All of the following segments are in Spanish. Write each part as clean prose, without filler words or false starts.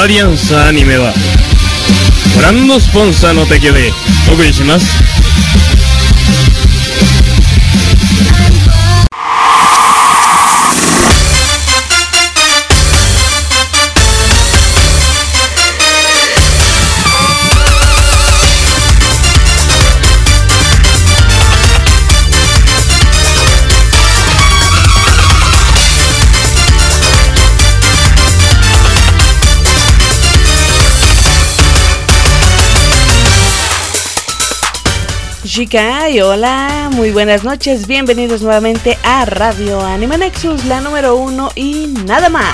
アリアンスアニメはご覧のスポンサーの提供でお送りします。 Chica, y hola, muy buenas noches, bienvenidos nuevamente a Radio Anime Nexus, la número 1 y nada más.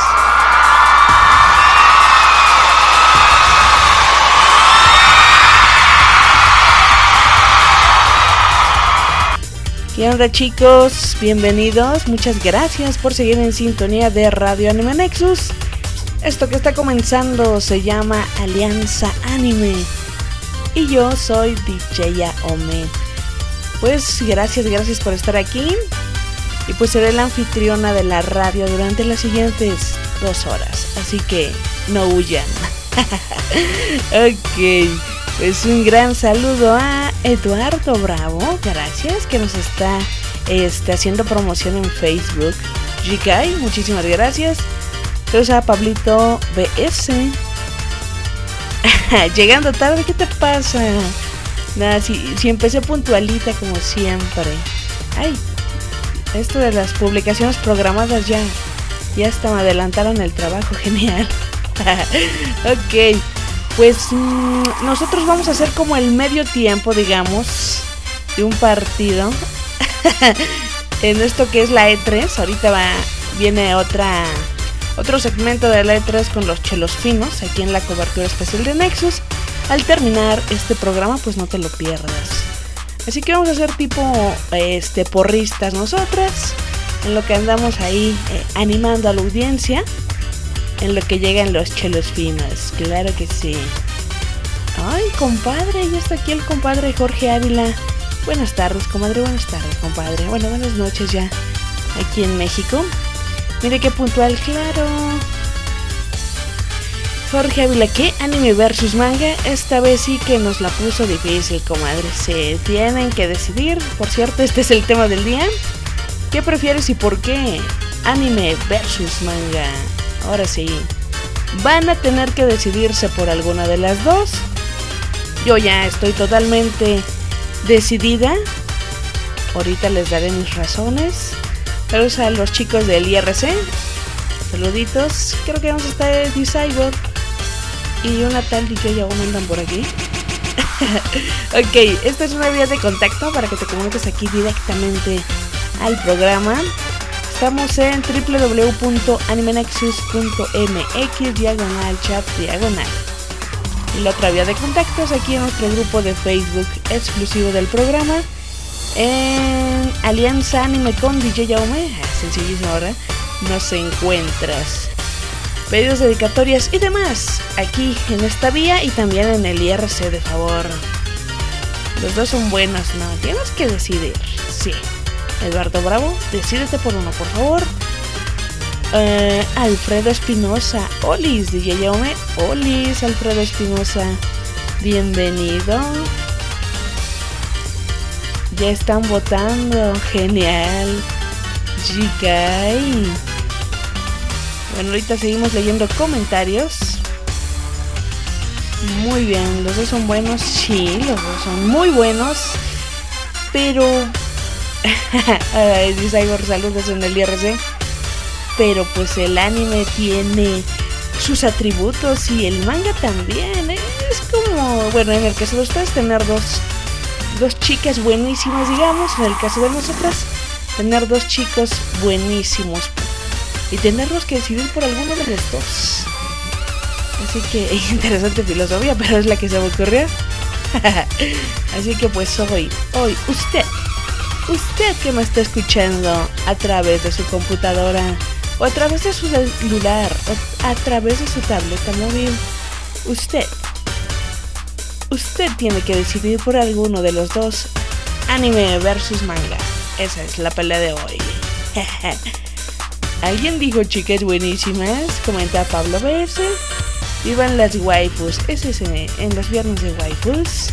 ¿Qué onda, chicos? Bienvenidos, muchas gracias por seguir en sintonía de Radio Anime Nexus. Esto que está comenzando se llama Alianza Anime. Y yo soy DJ Ome. Pues gracias por estar aquí. Y pues seré la anfitriona de la radio durante las siguientes 2 horas. Así que no huyan. Ok. Pues un gran saludo a Eduardo Bravo. Gracias, que nos está haciendo promoción en Facebook. Jikai, muchísimas gracias. Entonces a Pablito BS. Llegando tarde, ¿qué te pasa? Nada, si empecé puntualita como siempre. Ay, esto de las publicaciones programadas ya hasta me adelantaron el trabajo, genial. Ok, pues nosotros vamos a hacer como el medio tiempo, digamos, de un partido. En esto que es la E3, ahorita viene otro segmento de la E3 con los chelos finos, aquí en la cobertura especial de Nexus. Al terminar este programa, pues no te lo pierdas. Así que vamos a hacer tipo porristas nosotras, en lo que andamos ahí animando a la audiencia, en lo que llegan los chelos finos, claro que sí. Ay, compadre, ya está aquí el compadre Jorge Ávila. Buenas tardes, comadre, buenas tardes, compadre. Bueno, buenas noches ya, aquí en México. Mire qué puntual, claro. Jorge Ávila, ¿qué? Anime versus manga. Esta vez sí que nos la puso difícil, comadre. Se tienen que decidir. Por cierto, este es el tema del día. ¿Qué prefieres y por qué? Anime versus manga. Ahora sí. Van a tener que decidirse por alguna de las dos. Yo ya estoy totalmente decidida. Ahorita les daré mis razones. Saludos a los chicos del IRC. Saluditos. Creo que vamos a estar D-Cyborg y una tal DJ aún andan por aquí. Ok, esta es una vía de contacto para que te comuniques aquí directamente al programa. Estamos en www.animenexus.mx/chat/. Y la otra vía de contacto es aquí en nuestro grupo de Facebook exclusivo del programa, en Alianza Anime con DJ Jaume. Sencillísimo, ahora nos encuentras. Pedidos, dedicatorias y demás aquí en esta vía y también en el IRC, de favor. Los dos son buenos, ¿no? Tienes que decidir. Sí. Eduardo Bravo, decídete por uno, por favor. Alfredo Espinosa. Olis, DJ Jaume. Olis, Alfredo Espinosa. Bienvenido. Ya están votando, genial. Jikai. Bueno, ahorita seguimos leyendo comentarios. Muy bien, los dos son buenos. Sí, los dos son muy buenos. Pero dice Igor, saludos en el IRC. Pero pues el anime tiene sus atributos y el manga también. Es como, bueno, en el caso de ustedes tener dos chicas buenísimas, digamos. En el caso de nosotras, tener dos chicos buenísimos y tenernos que decidir por alguno de los dos. Así que interesante filosofía, pero es la que se me ocurrió. Así que pues hoy usted que me está escuchando a través de su computadora o a través de su celular o a través de su tableta móvil, usted tiene que decidir por alguno de los dos, anime versus manga. Esa es la pelea de hoy. ¿Alguien dijo chicas buenísimas? Comenta Pablo BS. Vivan las waifus. Ese es en los viernes de waifus.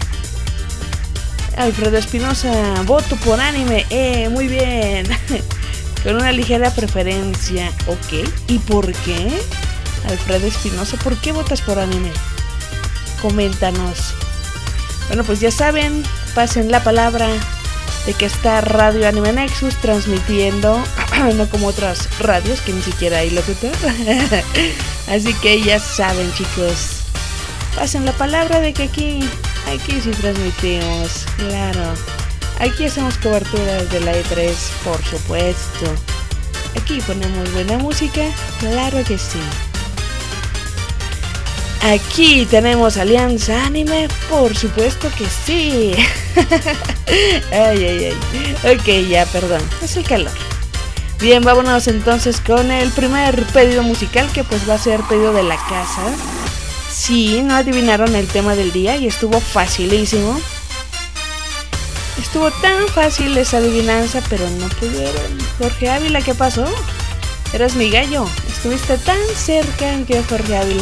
Alfredo Espinosa, voto por anime. Muy bien. Con una ligera preferencia. Ok. ¿Y por qué? Alfredo Espinosa, ¿por qué votas por anime? Coméntanos. Bueno, pues ya saben, pasen la palabra de que está Radio Anime Nexus transmitiendo, no como otras radios que ni siquiera hay locutor. Así que ya saben, chicos, pasen la palabra de que aquí sí transmitimos, claro. Aquí hacemos coberturas de la E3, por supuesto. Aquí ponemos buena música, claro que sí. Aquí tenemos Alianza Anime, por supuesto que sí. Ay. Ok, ya, perdón, es el calor. Bien, vámonos entonces con el primer pedido musical, que pues va a ser pedido de la casa. Sí, no adivinaron el tema del día y estuvo facilísimo. Estuvo tan fácil esa adivinanza, pero no pudieron. Jorge Ávila, ¿qué pasó? Eras mi gallo, estuviste tan cerca, que Jorge Ávila.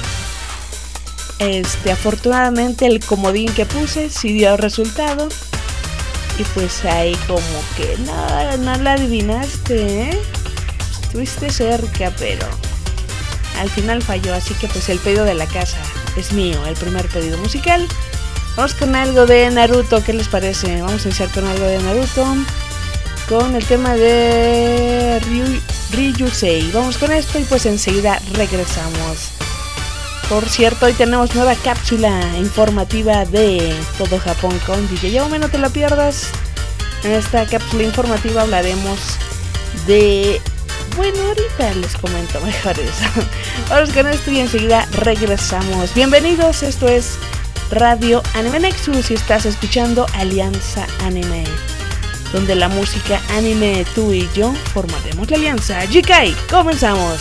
Afortunadamente el comodín que puse sí dio resultado. Y pues ahí como que no la adivinaste, ¿eh? Estuviste cerca, pero al final falló. Así que pues el pedido de la casa es mío, el primer pedido musical. Vamos con algo de Naruto, ¿qué les parece? Vamos a iniciar con algo de Naruto, con el tema de Ryusei. Vamos con esto y pues enseguida regresamos. Por cierto, hoy tenemos nueva cápsula informativa de Todo Japón con DJ Yaume, no te la pierdas. En esta cápsula informativa hablaremos de... Bueno, ahorita les comento mejor eso. Vamos con esto y enseguida regresamos. Bienvenidos, esto es Radio Anime Nexus y estás escuchando Alianza Anime, donde la música anime, tú y yo formaremos la alianza. Jikai, comenzamos.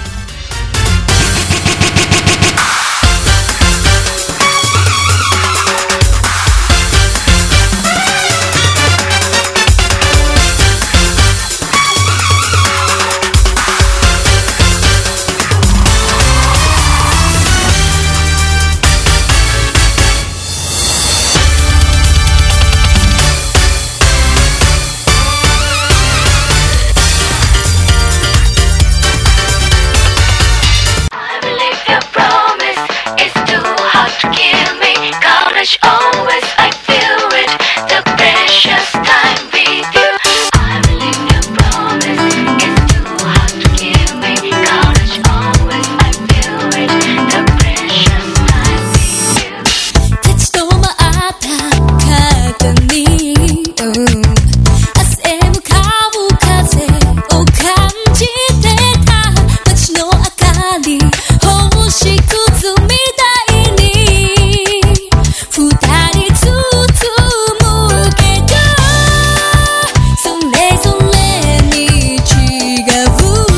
Always I feel it, the precious time with you. I believe your promise is too hard to give me. Courage, always I feel it, the precious time with you. 立ち止まった肩に汗向かう風を感じてた。街の明かり星屑みたいに二人ずつ向けた。それぞれに違う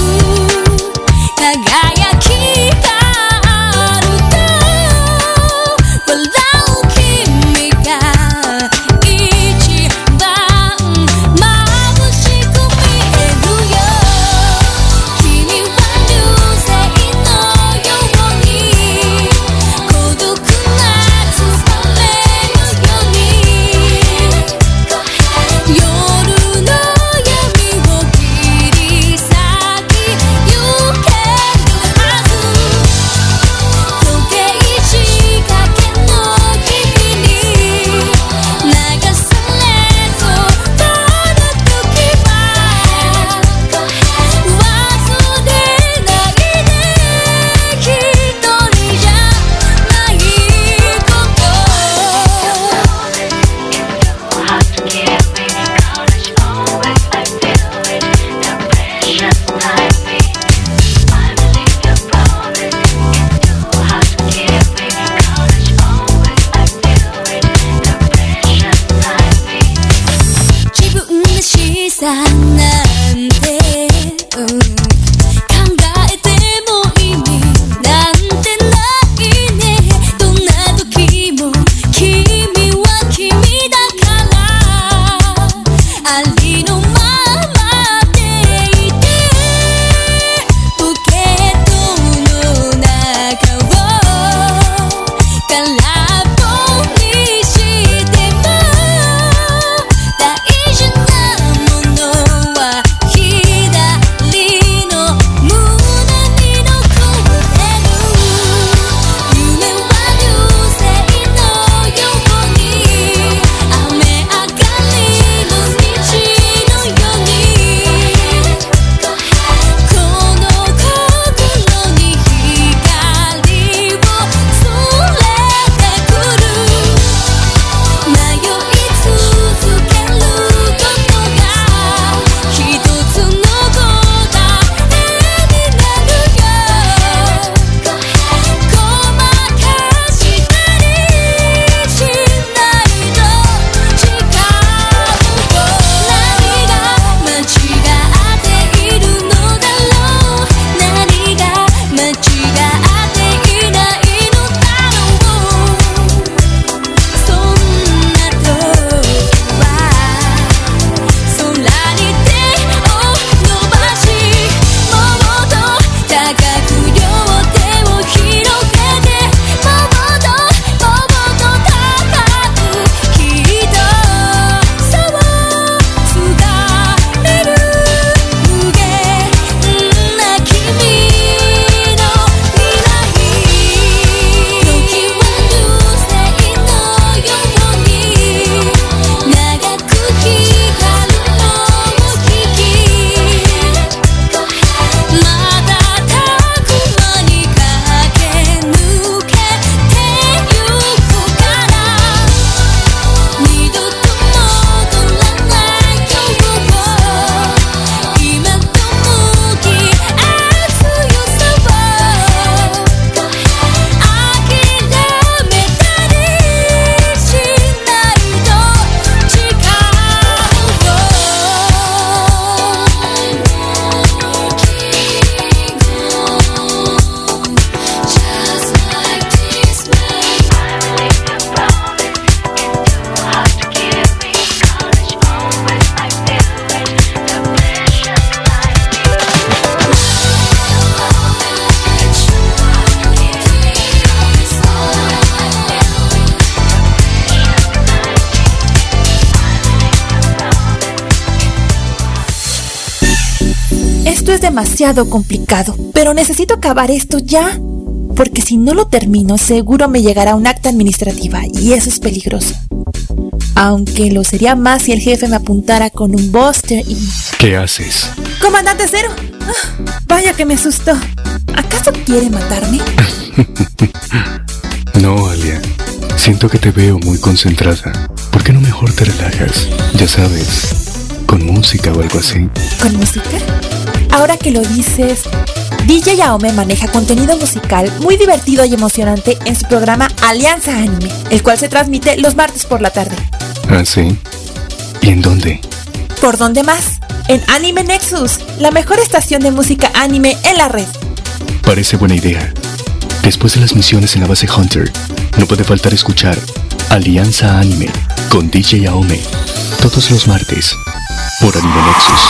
輝きがあると笑う君が一番眩しく見えるよ。君は流星のように孤独なつばめのように夜の闇を切り裂きゆけるはず。時計仕掛けの日々に流されそうな時は忘れないで、一人じゃないこと。 Too hard to give me. Courage, always I feel it, the precious time with you. I believe your promise is too hard to give me. Courage, always I feel it, the precious time with you. 自分らしさなんて、考えても意味なんてないね。どんな時も君は君だから、ありのままでいて。ポケットの中 Esto es demasiado complicado, pero necesito acabar esto ya. Porque si no lo termino, seguro me llegará un acta administrativa y eso es peligroso. Aunque lo sería más si el jefe me apuntara con un Buster y... ¿Qué haces? ¡Comandante Zero! Vaya que me asustó. ¿Acaso quiere matarme? No, Alia. Siento que te veo muy concentrada. ¿Por qué no mejor te relajas? Ya sabes, con música o algo así. ¿Con música? Ahora que lo dices, DJ Aome maneja contenido musical muy divertido y emocionante en su programa Alianza Anime, el cual se transmite los martes por la tarde. ¿Ah, sí? ¿Y en dónde? ¿Por dónde más? En Anime Nexus, la mejor estación de música anime en la red. Parece buena idea. Después de las misiones en la base Hunter, no puede faltar escuchar Alianza Anime con DJ Aome todos los martes por Anime Nexus.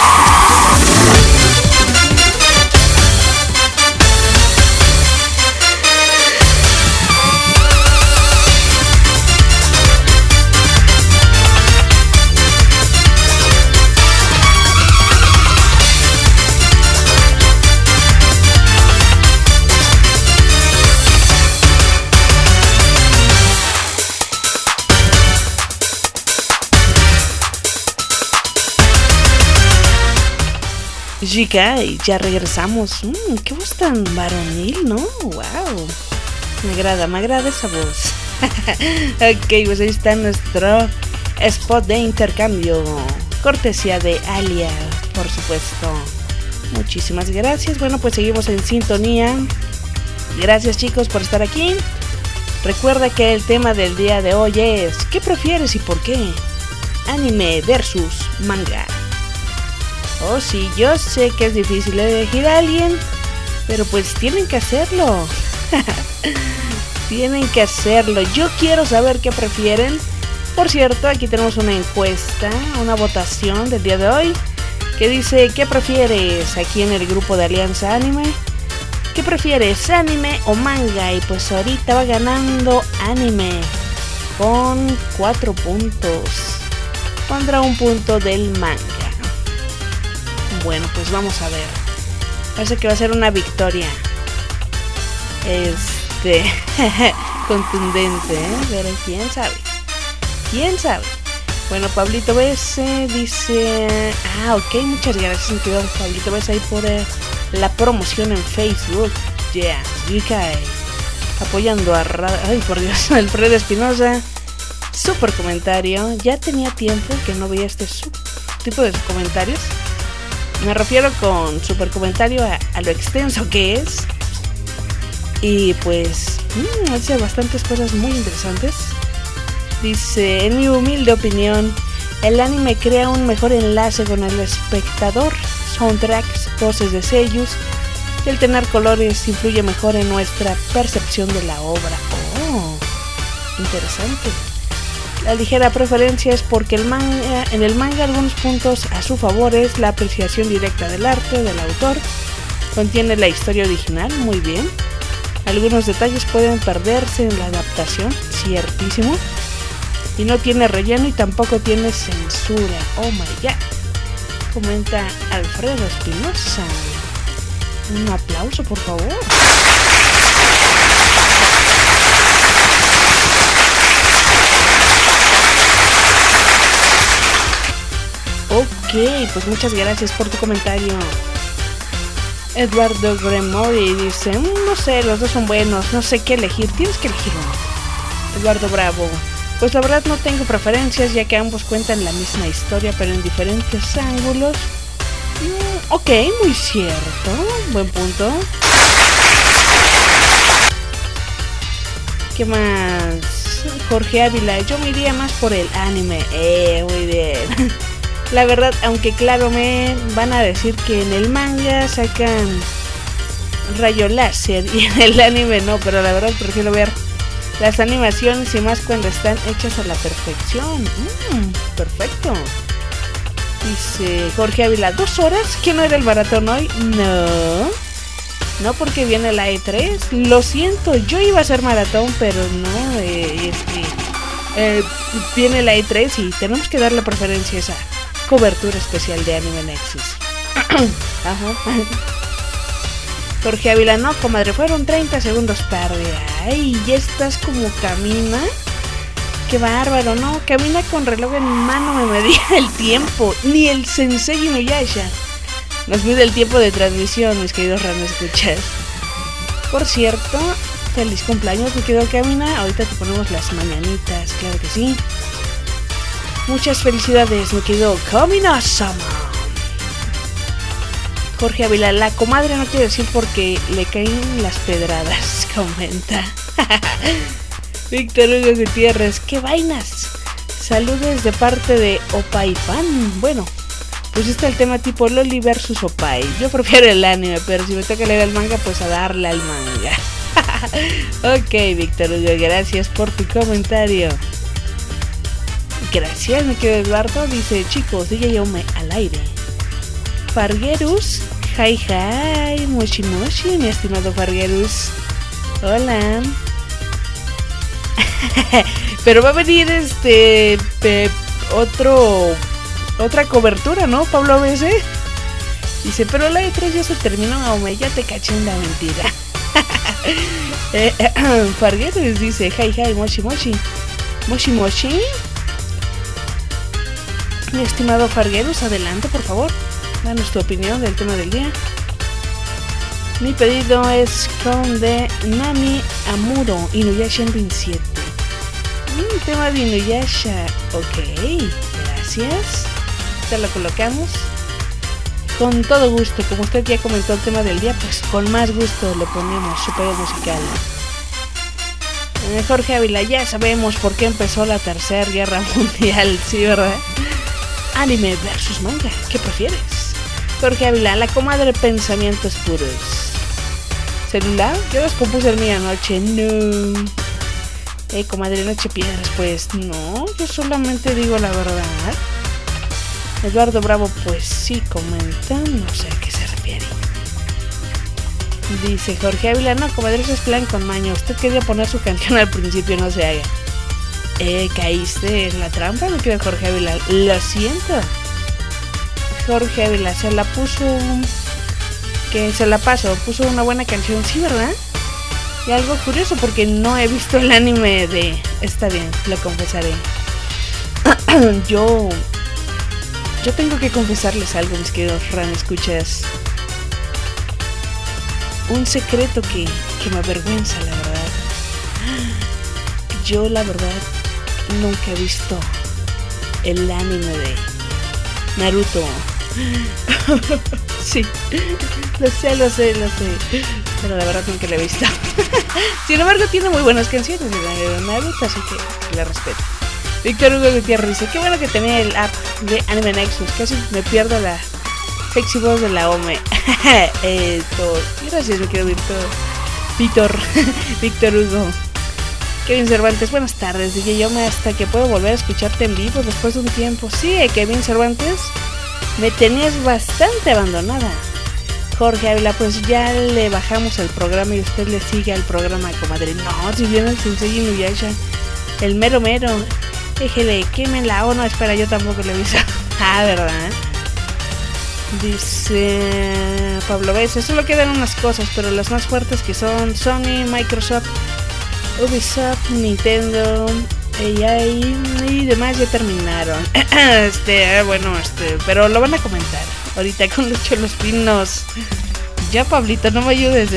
Chica, y ya regresamos. Qué voz tan varonil, ¿no? Wow. Me agrada esa voz. Ok, pues ahí está nuestro spot de intercambio. Cortesía de Alia, por supuesto. Muchísimas gracias. Bueno, pues seguimos en sintonía. Gracias, chicos, por estar aquí. Recuerda que el tema del día de hoy es ¿qué prefieres y por qué? Anime versus manga. Oh, sí, yo sé que es difícil elegir a alguien, pero pues tienen que hacerlo. Tienen que hacerlo. Yo quiero saber qué prefieren. Por cierto, aquí tenemos una encuesta, una votación del día de hoy, que dice ¿qué prefieres? Aquí en el grupo de Alianza Anime. ¿Qué prefieres, anime o manga? Y pues ahorita va ganando anime con 4 puntos contra 1 punto del manga. Bueno, pues vamos a ver. Parece que va a ser una victoria contundente, ¿eh? Pero quién sabe. ¿Quién sabe? Bueno, Pablito BS dice... ok, muchas gracias, mi querido Pablito BS, ahí por la promoción en Facebook. Yeah, UK. Apoyando a... Ay, por Dios, Alfredo Espinosa. Super comentario. Ya tenía tiempo que no veía este tipo de comentarios. Me refiero con super comentario a lo extenso que es. Y pues hace bastantes cosas muy interesantes. Dice, en mi humilde opinión, el anime crea un mejor enlace con el espectador. Soundtracks, voces de seiyus y el tener colores influye mejor en nuestra percepción de la obra. Oh, interesante. La ligera preferencia es porque en el manga algunos puntos a su favor es la apreciación directa del arte del autor, contiene la historia original, muy bien. Algunos detalles pueden perderse en la adaptación, ciertísimo. Y no tiene relleno y tampoco tiene censura. Oh my god. Comenta Alfredo Espinosa. Un aplauso, por favor. Ok, pues muchas gracias por tu comentario. Eduardo Gremori dice, no sé, los dos son buenos, no sé qué elegir, tienes que elegir uno. Eduardo Bravo, pues la verdad no tengo preferencias ya que ambos cuentan la misma historia pero en diferentes ángulos. Ok, muy cierto, buen punto. ¿Qué más? Jorge Ávila, yo me iría más por el anime. Muy bien. La verdad, aunque claro me van a decir que en el manga sacan rayo láser y en el anime no, pero la verdad prefiero ver las animaciones y más cuando están hechas a la perfección. Perfecto. Dice Jorge Ávila, 2 horas, ¿que no era el maratón hoy? No, porque viene la E3. Lo siento, yo iba a hacer maratón, pero no, viene la E3 y tenemos que darle preferencia a esa cobertura especial de Anime Nexus. Ajá. Jorge Ávila, no, comadre, fueron 30 segundos tarde. Ay, ya estás como camina. Qué bárbaro, ¿no? Camina con reloj en mano, me medía el tiempo. Ni el Sensei Inuyasha nos mide el tiempo de transmisión, mis queridos radioescuchas. Por cierto, feliz cumpleaños, mi querido Camina. Ahorita te ponemos las mañanitas, claro que sí. Muchas felicidades, mi querido Camina-sama. Jorge Ávila, la comadre no quiere decir porque le caen las pedradas, comenta. Víctor Hugo Gutiérrez, ¿qué vainas? Saludos de parte de Opaipan. Bueno, pusiste el tema tipo Loli versus Opai. Yo prefiero el anime, pero si me toca leer el manga, pues a darle al manga. Ok, Víctor Hugo, gracias por tu comentario. Gracias, mi querido Eduardo. Dice, chicos, DJ Yaume al aire. Fargerus, hi, moshi, mi estimado Fargerus. Hola. Pero va a venir otra cobertura, ¿no? Pablo ABC dice, pero la E3 ya se terminó, Aume, ya te caché en la mentira. Fargerus dice, hi, moshi. Mi estimado Fargerus, adelante, por favor. Danos tu opinión del tema del día. Mi pedido es con de Nami Amuro, Inuyasha Ending 7. Tema de Inuyasha. Ok, gracias. Ya lo colocamos. Con todo gusto, como usted ya comentó el tema del día, pues con más gusto le ponemos su pedido musical. Jorge Ávila, ya sabemos por qué empezó la Tercera Guerra Mundial, sí, ¿verdad? Anime versus manga, ¿qué prefieres? Jorge Ávila, la comadre pensamientos puros. ¿Celular? Yo descompuse el mío anoche, no. Comadre, no eche piedras, pues no, yo solamente digo la verdad. Eduardo Bravo, pues sí, comenta, no sé a qué se refiere. Dice Jorge Ávila, no, comadre, eso es plan con maño. Usted quería poner su canción al principio, no se haga. Caíste en la trampa, me quedo Jorge Ávila. Lo siento. Jorge Ávila se la puso. Que se la pasó, puso una buena canción, sí, ¿verdad? Y algo curioso porque no he visto el anime de. Está bien, lo confesaré. Yo tengo que confesarles algo, mis queridos escuchas. Un secreto que me avergüenza, la verdad. Yo, la verdad, nunca he visto el anime de Naruto. Sí, lo sé. Pero la verdad nunca lo he visto. Sin embargo, tiene muy buenas canciones de Naruto, así que la respeto. Víctor Hugo Gutiérrez dice, qué bueno que tenía el app de Anime Nexus. Casi me pierdo la sexy voz de la OME. Gracias, mi querido Víctor Hugo. Kevin Cervantes, buenas tardes. DJ Yaume, hasta que puedo volver a escucharte en vivo después de un tiempo. Sí, Kevin Cervantes, me tenías bastante abandonada. Jorge Ávila, pues ya le bajamos el programa y usted le sigue al programa, comadre. No, si viene el Sensei Inuyasha, el mero. Déjele, quémela. No, espera, yo tampoco le aviso. ¿Verdad? Dice Pablo Besa, solo quedan unas cosas, pero las más fuertes que son Sony, Microsoft, Ubisoft, Nintendo, AI y demás ya terminaron. Pero lo van a comentar ahorita con los cholos pinos. Ya, Pablito, no me ayudes,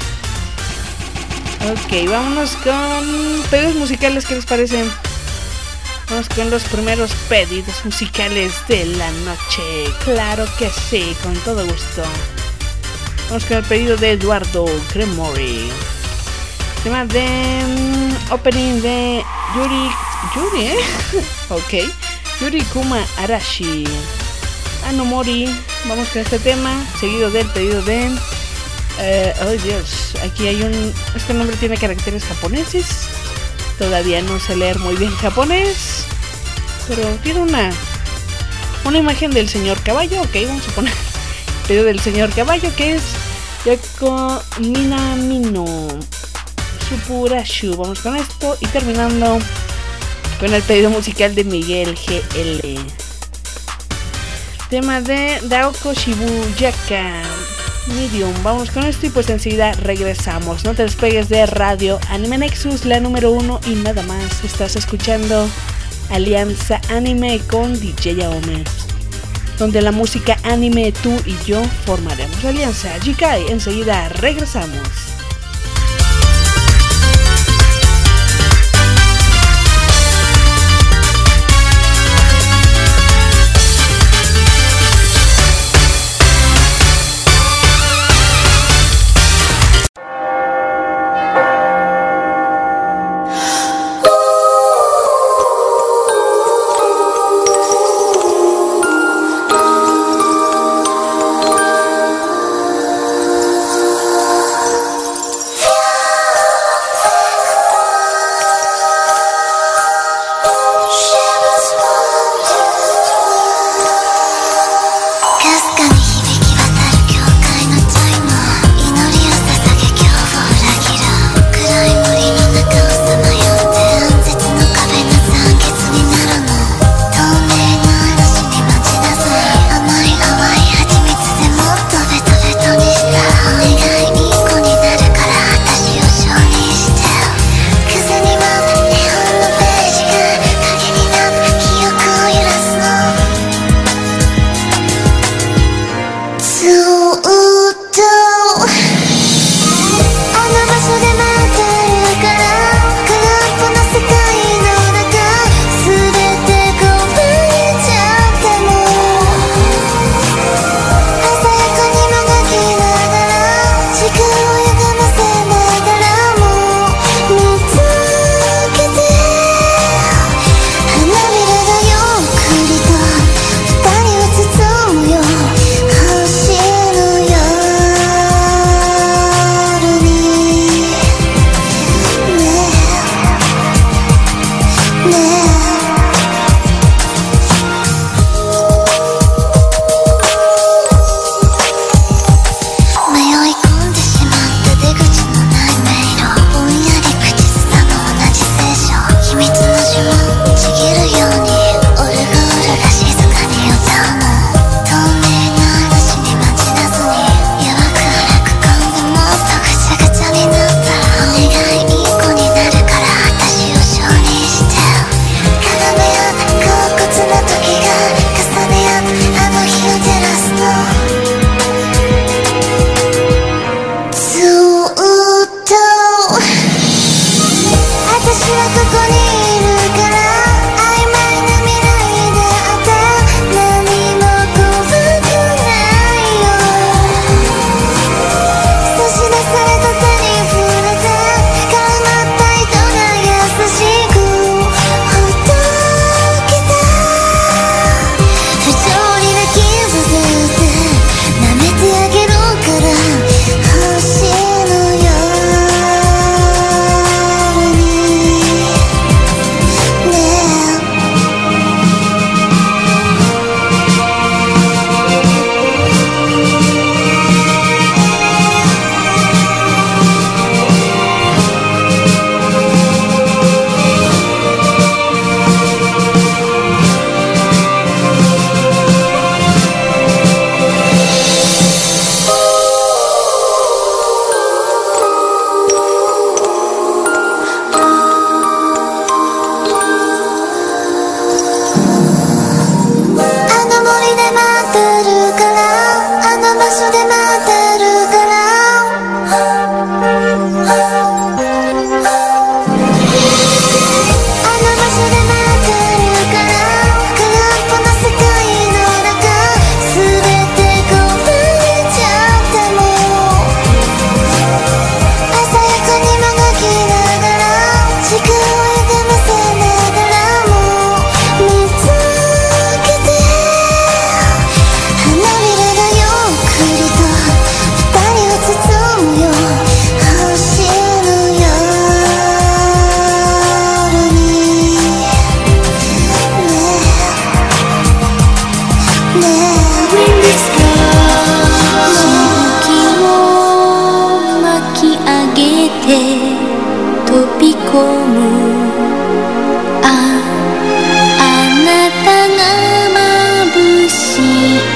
Ok, vámonos con pedidos musicales, ¿qué les parecen? Vamos con los primeros pedidos musicales de la noche. Claro que sí, con todo gusto. Vamos con el pedido de Eduardo Cremori. Tema de opening de Yuri, Ok. Yuri Kuma Arashi. Anomori. Vamos con este tema, seguido del pedido de... Dios, aquí hay este nombre tiene caracteres japoneses. Todavía no sé leer muy bien japonés, pero tiene una imagen del señor caballo. Ok, vamos a poner el pedido del señor caballo, que es Yoko Minamino Supurashu. Vamos con esto y terminando con el pedido musical de Miguel GL. Tema de Daoko Shibuyaka Medium. Vamos con esto y pues enseguida regresamos. No te despegues de Radio Anime Nexus, la número 1 y nada más. Estás escuchando Alianza Anime con DJ Aome, donde la música anime, tú y yo formaremos alianza. Jikai, enseguida regresamos.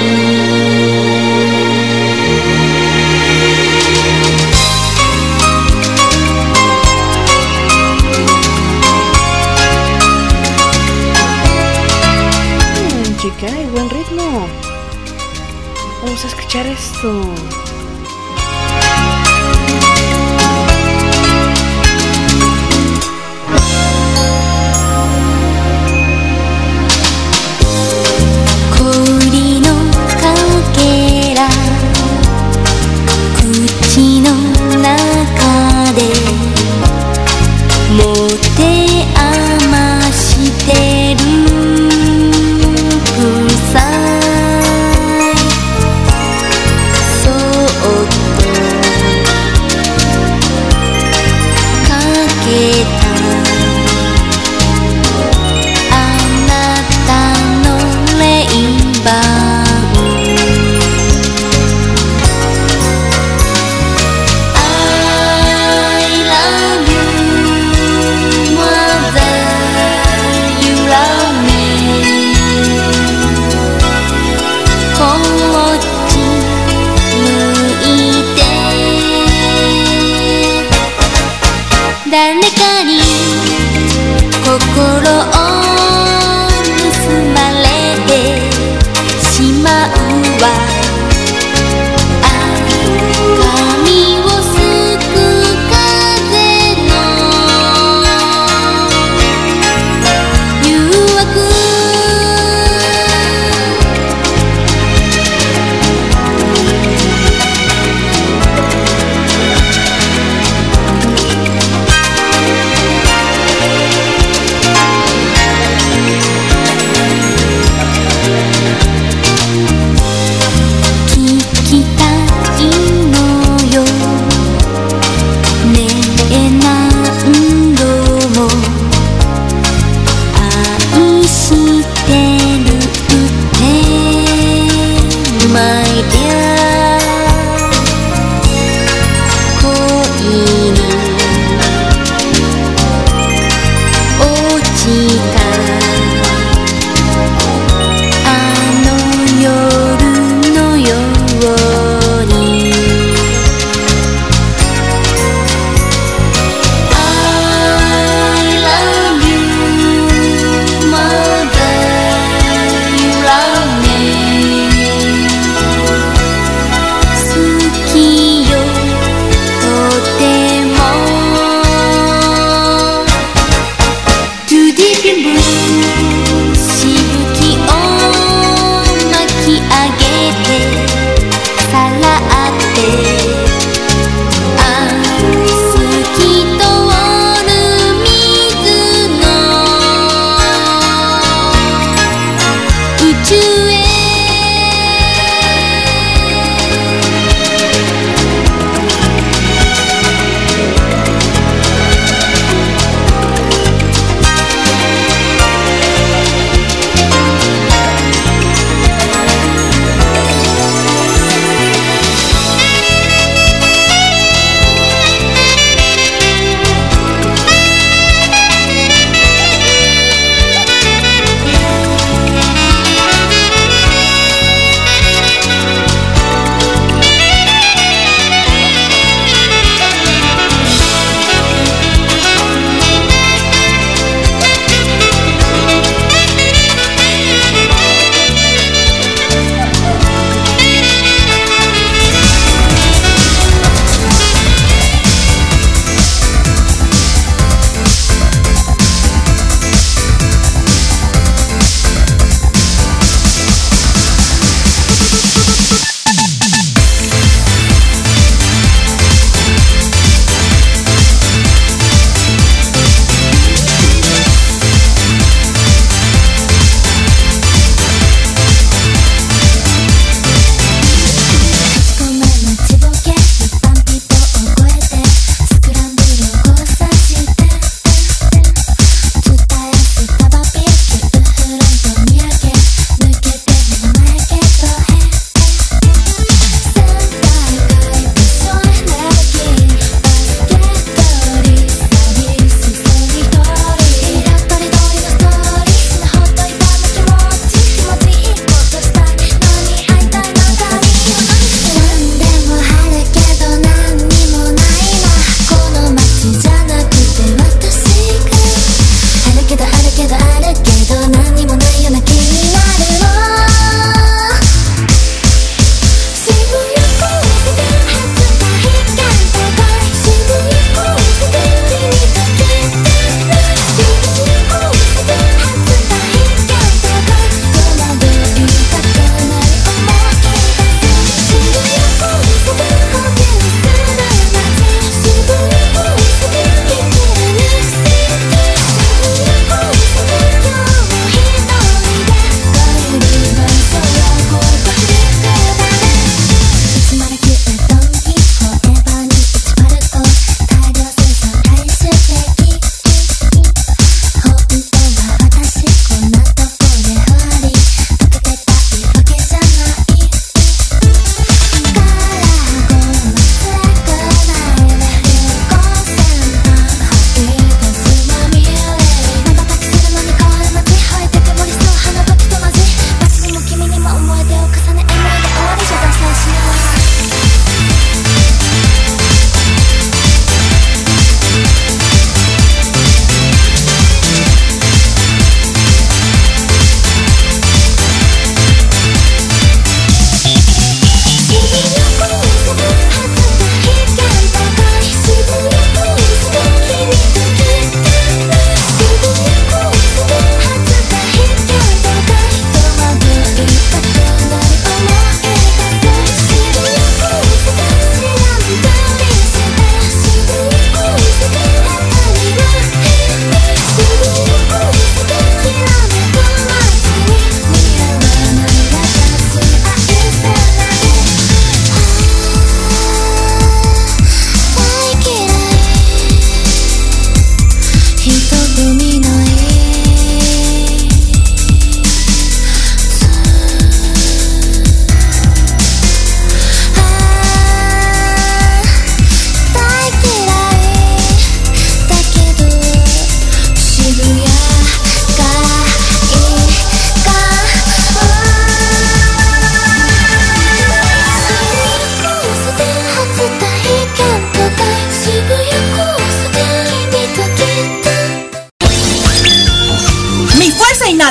Chica, hay buen ritmo. Vamos a escuchar esto.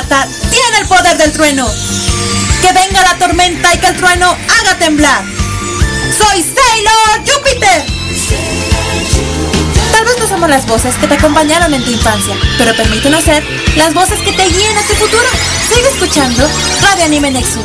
Hinata tiene el poder del trueno. Que venga la tormenta y que el trueno haga temblar. Soy Sailor Júpiter. Tal vez no somos las voces que te acompañaron en tu infancia, pero permítenos ser las voces que te guíen a tu futuro. Sigue escuchando Radio Anime Nexus.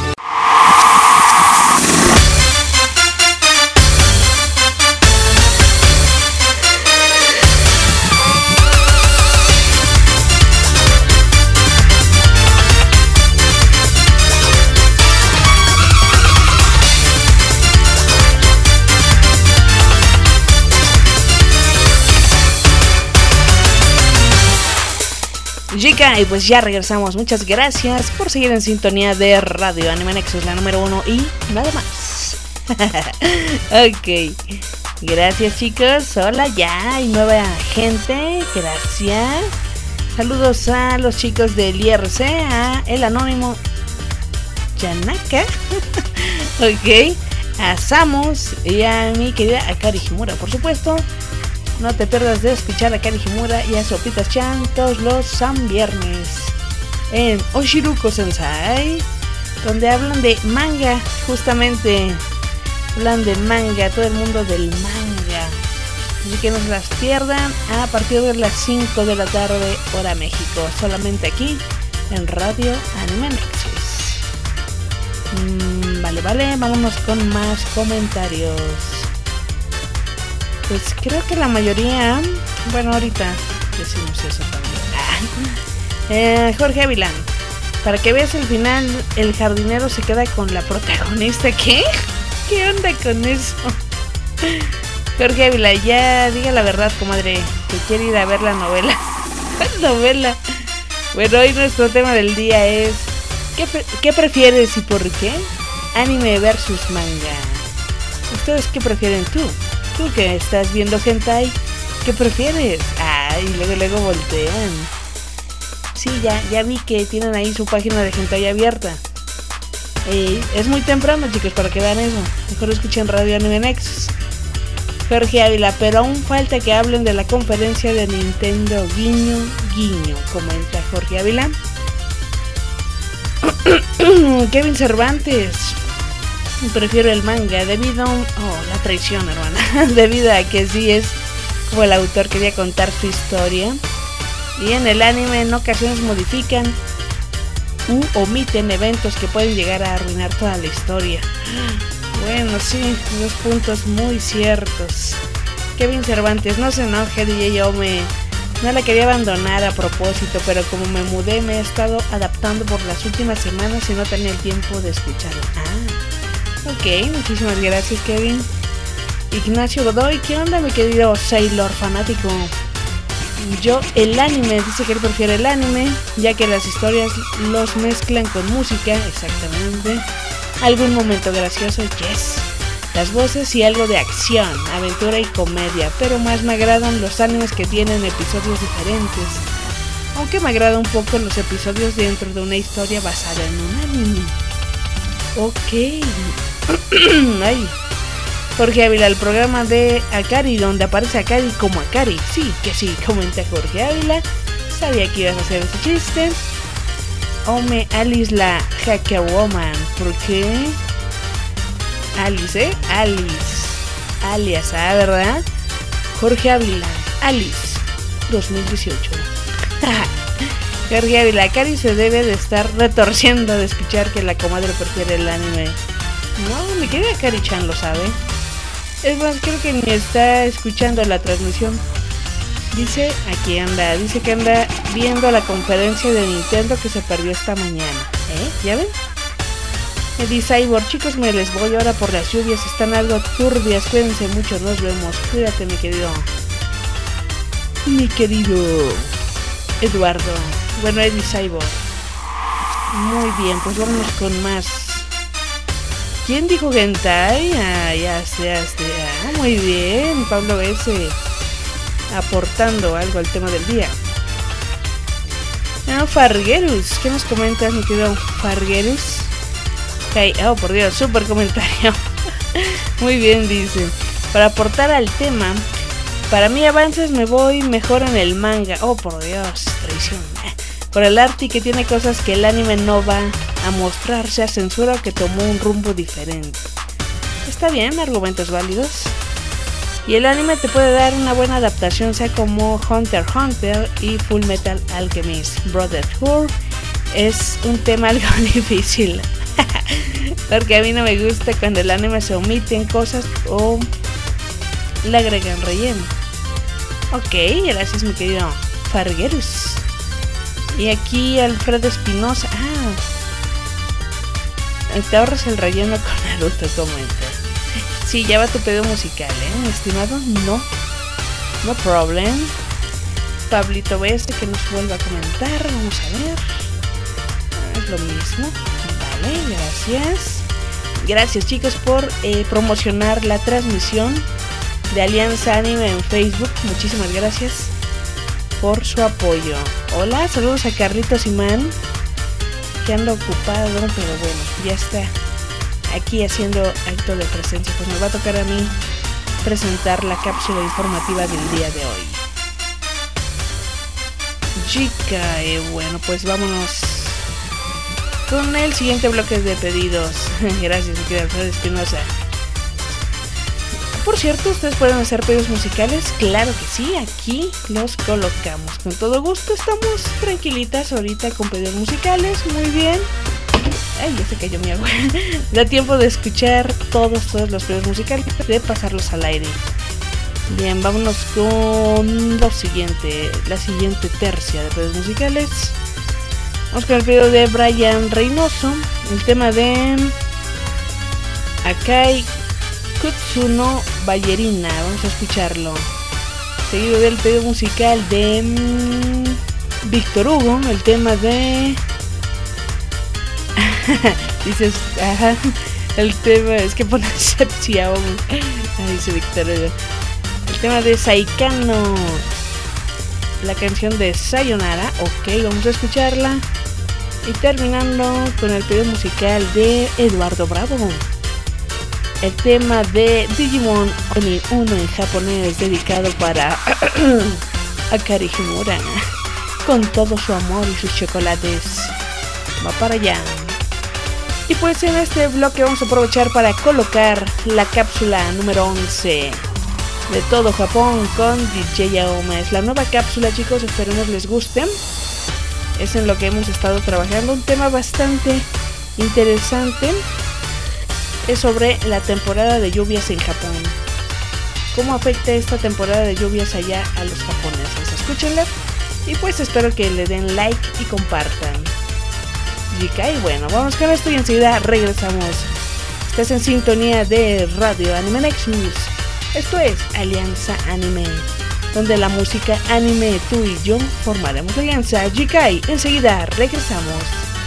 Chica, y pues ya regresamos. Muchas gracias por seguir en sintonía de Radio Anime Nexus, la número 1 y nada más. Ok, gracias chicos. Hola, ya hay nueva gente. Gracias. Saludos a los chicos del IRC, a el anónimo Yanaka. Ok, a Samus y a mi querida Akari Himura, por supuesto. No te pierdas de escuchar a Akari Himura y a Sopitas Chan todos los San Viernes en Oshiruko Sensei, donde hablan de manga, justamente hablan de manga, todo el mundo del manga. Así que no se las pierdan a partir de las 5 de la tarde, hora México, solamente aquí en Radio Anime Nexus. Vale, vámonos con más comentarios. Pues creo que la mayoría, bueno, ahorita decimos eso también. Jorge Ávila, para que veas el final, el jardinero se queda con la protagonista. ¿Qué? ¿Qué onda con eso? Jorge Ávila, ya diga la verdad, comadre, que quiere ir a ver la novela. Novela. Bueno, hoy nuestro tema del día es ¿qué prefieres y por qué? Anime versus manga. ¿Ustedes qué prefieren tú? Tú que estás viendo hentai, ¿qué prefieres? Y luego voltean. Sí, ya vi que tienen ahí su página de hentai abierta. Es muy temprano, chicos, para que vean eso. Mejor escuchen Radio Anime Nexus. Jorge Ávila, pero aún falta que hablen de la conferencia de Nintendo, guiño, guiño, comenta Jorge Ávila. Kevin Cervantes, prefiero el manga debido la traición, hermana. Debido a que sí es como el autor quería contar su historia, y en el anime en ocasiones modifican u omiten eventos que pueden llegar a arruinar toda la historia. Bueno, sí, dos puntos muy ciertos. Kevin Cervantes, no se enoje, DJ Ome. No la quería abandonar a propósito, pero como me mudé me he estado adaptando por las últimas semanas y no tenía el tiempo de escucharla. Ok, muchísimas gracias, Kevin. Ignacio Godoy, ¿qué onda, mi querido Sailor fanático? Yo, el anime, dice que él prefiere el anime, ya que las historias los mezclan con música, exactamente. Algún momento gracioso, yes. Las voces y algo de acción, aventura y comedia, pero más me agradan los animes que tienen episodios diferentes. Aunque me agrada un poco los episodios dentro de una historia basada en un anime. Ok. Ay. Jorge Ávila, el programa de Akari, donde aparece Akari como Akari. Sí, comenta Jorge Ávila. Sabía que ibas a hacer ese chiste. Ome Alice, la Hacker Woman. ¿Por qué? Alice, alias, ¿verdad? Jorge Ávila, Alice 2018. Jorge Ávila, Akari se debe de estar retorciendo de escuchar que la comadre prefiere el anime. No, mi querida Akari-chan lo sabe. Es más, creo que ni está escuchando la transmisión. Dice, aquí anda, dice que anda viendo la conferencia de Nintendo que se perdió esta mañana. ¿Ya ven? Eddie Cyborg, chicos, me les voy ahora por las lluvias, están algo turbias, cuídense mucho, nos vemos, cuídate mi querido Eduardo, bueno, Eddie Cyborg. Muy bien, pues vámonos con más. ¿Quién dijo hentai? Ya sé, muy bien, Pablo S. aportando algo al tema del día. Farguerus, ¿qué nos comentas mi querido Farguerus? Oh, por Dios, súper comentario. Muy bien, dice. Para aportar al tema, para mí avances me voy mejor en el manga. Oh, por Dios, traición. por el arte y que tiene cosas que el anime no va a mostrar, sea censura o que tomó un rumbo diferente. Está bien, argumentos válidos. Y el anime te puede dar una buena adaptación, sea como Hunter x Hunter y Full Metal Alchemist Brotherhood. Es un tema algo difícil, porque a mí no me gusta cuando el anime se omiten cosas o le agregan relleno. Ok, gracias mi querido Farguerus. Y aquí Alfredo Espinosa. Te ahorras el relleno con Naruto, comenta. Sí, ya va tu pedo musical, estimado. No problem. Pablito Beste que nos vuelva a comentar. Vamos a ver. Es lo mismo. Vale, gracias. Gracias chicos por promocionar la transmisión de Alianza Anime en Facebook. Muchísimas gracias por su apoyo. Hola, saludos a Carlitos Imán, que anda ocupado, pero bueno, ya está aquí haciendo acto de presencia. Pues me va a tocar a mí presentar la cápsula informativa del día de hoy. Chica, bueno, pues vámonos con el siguiente bloque de pedidos. Gracias, mi querido Alfredo Espinosa. Por cierto, ¿ustedes pueden hacer pedidos musicales? Claro que sí, aquí los colocamos. Con todo gusto, estamos tranquilitas ahorita con pedidos musicales. Muy bien. Ay, ya se cayó mi agua. Da tiempo de escuchar todos los pedidos musicales, de pasarlos al aire. Bien, vámonos con la siguiente tercia de pedidos musicales. Vamos con el pedido de Brian Reynoso, el tema de Akai Kutsuno Ballerina. Vamos a escucharlo. Seguido del pedido musical de Víctor Hugo, el tema de dices, ajá, el tema es que pone Sepsia. Dice Víctor Hugo. El tema de Saikano, la canción de Sayonara. Ok, vamos a escucharla. Y terminando con el pedido musical de Eduardo Bravo, el tema de Digimon Oni 1 en japonés, dedicado para Akari Himura, con todo su amor y sus chocolates. Va para allá. Y pues en este bloque vamos a aprovechar para colocar la cápsula número 11 de todo Japón con DJ Aoma. Es la nueva cápsula, chicos, esperemos les guste. Es en lo que hemos estado trabajando, un tema bastante interesante. Es sobre la temporada de lluvias en Japón. ¿Cómo afecta esta temporada de lluvias allá a los japoneses? Escúchenla y pues espero que le den like y compartan. Y bueno, vamos con esto y enseguida regresamos. Estás en sintonía de Radio Anime Nexus. Esto es Alianza Anime, donde la música anime, tú y yo formaremos alianza. Jikai, enseguida regresamos.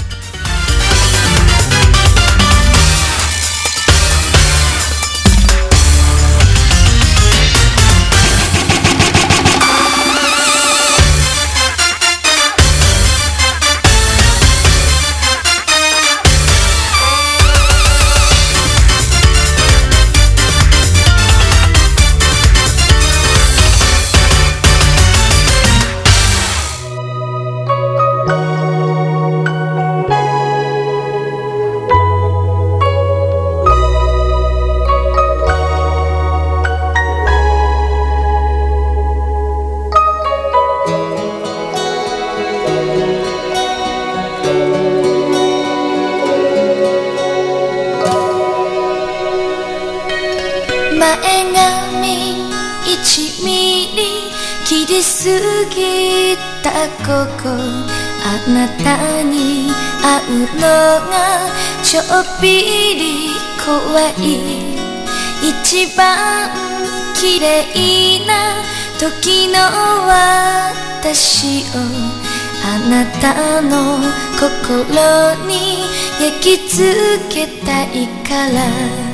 あなたに会うのがちょっぴり怖い一番綺麗な時の私をあなたの心に焼き付けたいから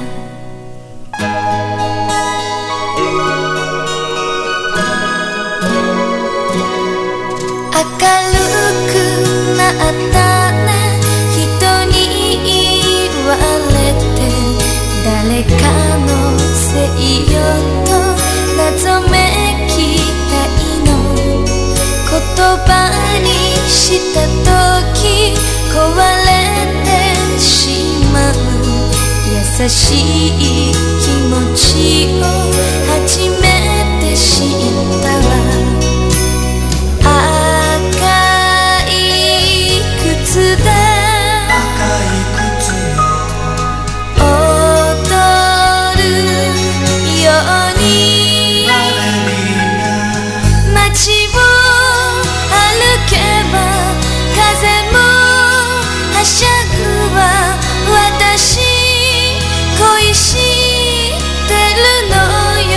明るくなったね人に言われて誰かのせいよと謎めきたいの言葉にした優しい気持ちを初めて知ったわ。赤い靴で踊るように街を歩けば風もはしゃぐわ。私恋してるのよ。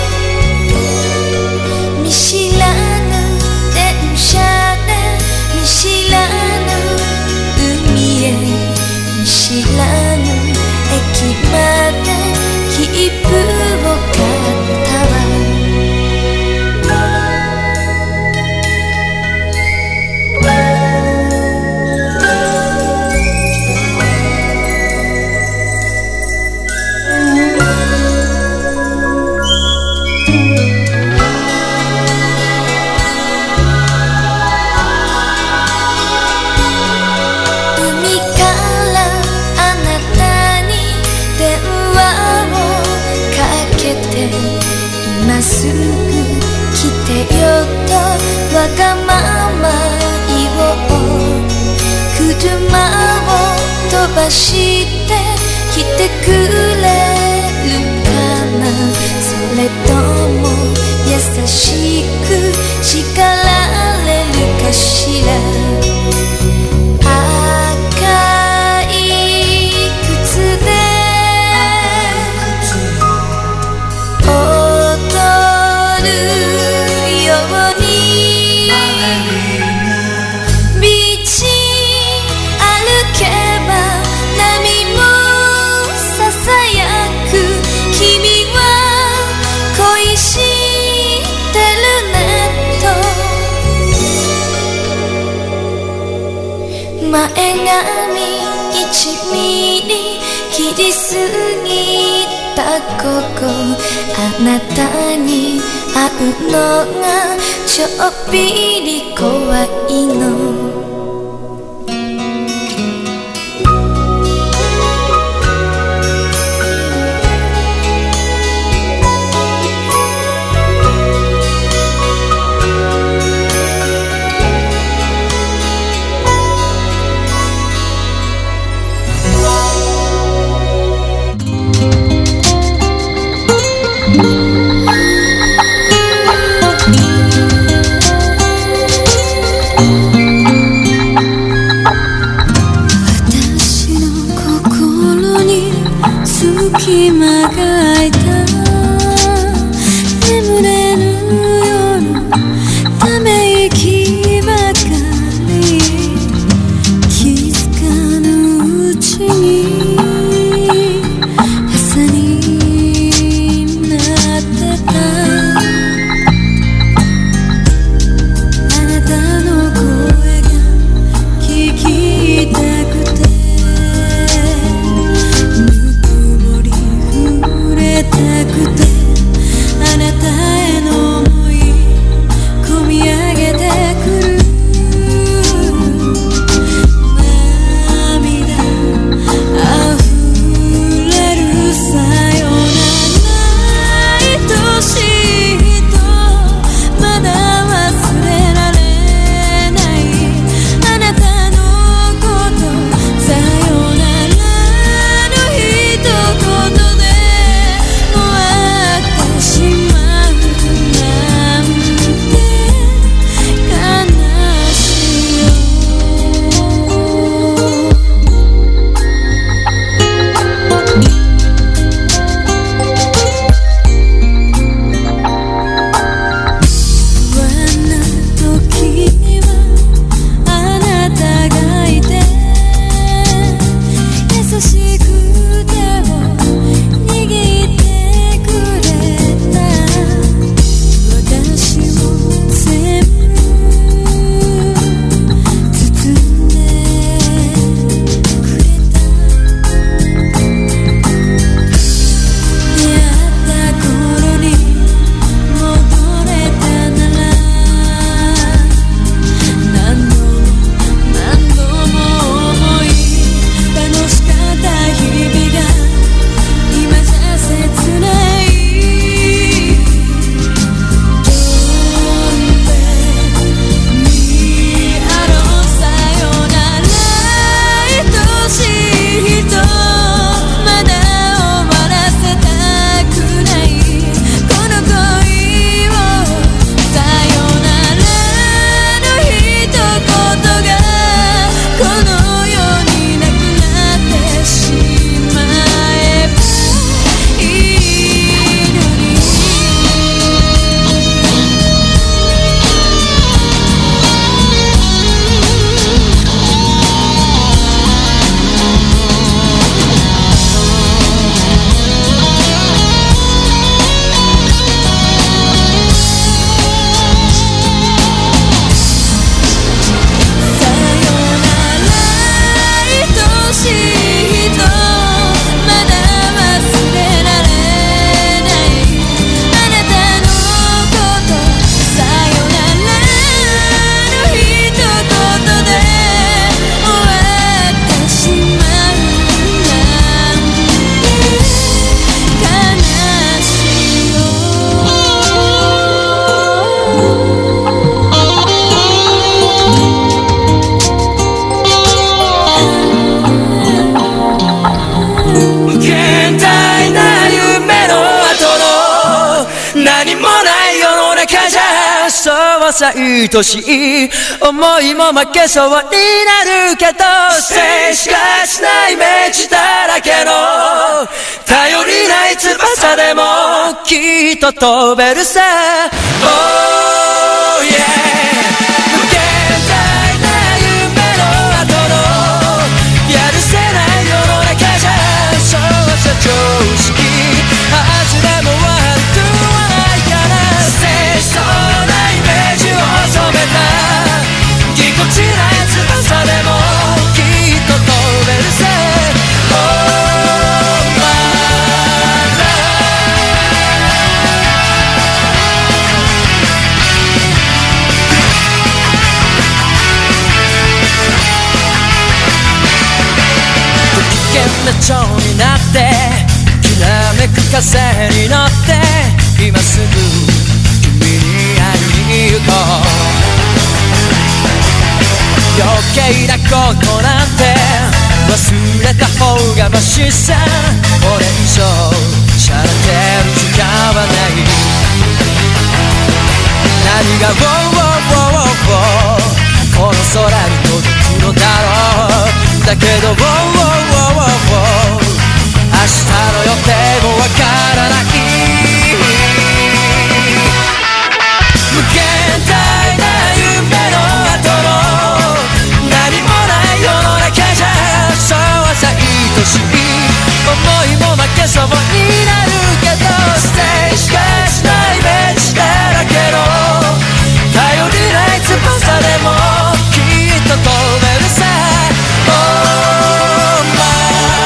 見知らぬ電車で見知らぬ海へ見知らぬ駅まで切符を買ったわ。今すぐ来てよとわがまま言おう。車を飛ばして来てくれるかな。それとも優しく叱られるかしら。赤い靴でようにビーチ歩けば波もささやく。君は恋してるねと。前髪1ミリ切りすぎたここ。あなたに会うのがちょっぴり怖いの。隙間が空いた眠れぬ夜ため息ばかり。気づかぬうちに朝になってた。あなたの声が聞きたくてたさ愛しい思いも負けそうになるけど静しかしないイメージだらけの頼りない翼でもきっと飛べるさ Oh yeah 無限大な夢の後のやるせない世の中じゃそうさ常識外れも悪くはないから清楚なイメージを染めたぎこちない翼でもきっと飛べるさ Oh my love 不機嫌な蝶になってきらめく風に乗って今すぐ君に会いに行こう余計なことなんて忘れた方がマシさこれ以上しゃれてる時間はない何がこの空に届くのだろうだけど明日の予定もわからない無限大な夢の後の何もない世の中じゃそうさ愛しい思いも負けそうになるけどステージがしないイメージだらけの頼りない翼でもきっと飛べるさ Oh my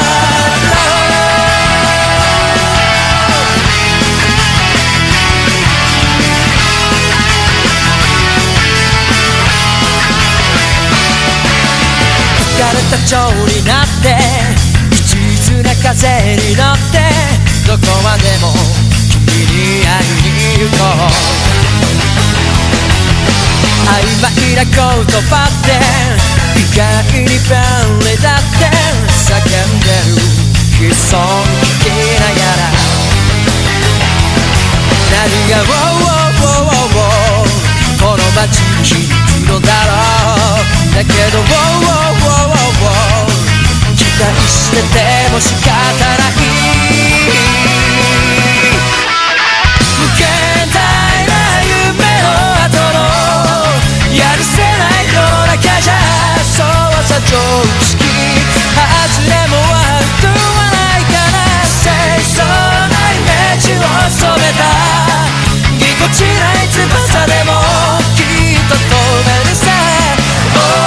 疲れた蝶になって一途な風に乗ってどこまでも君に会いに行こう曖昧な言葉って意外に便利だって叫んでる悲壮聞きながら何がこの街に響くのだろうだけど期待してても仕方ない無限大な夢の後のやるせない世の中じゃそうさ常識外れも悪くはないから清楚なイメージを染めたぎこちない翼でもきっと飛べるさ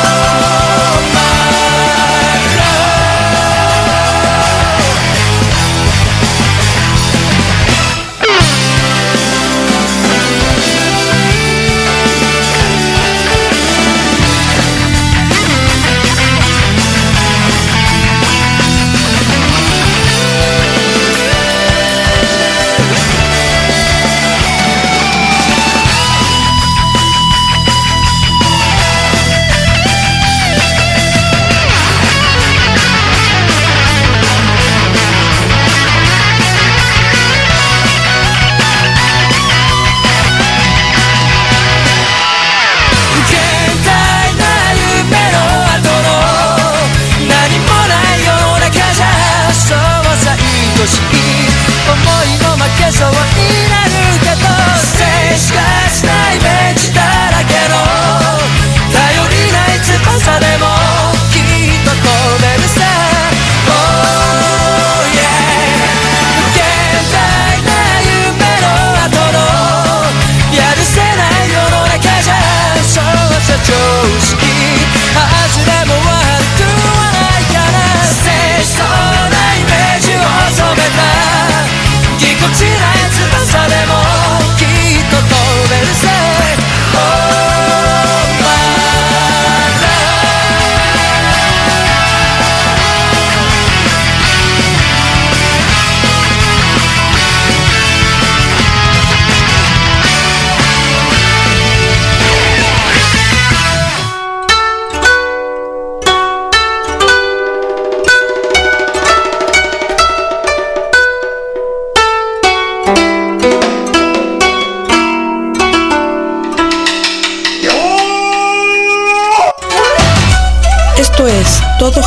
Oh my love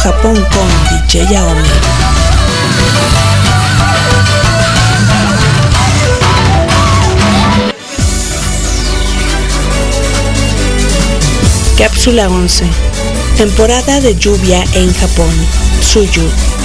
Japón con DJ Aomi. Cápsula 11. Temporada de lluvia en Japón. Suyu.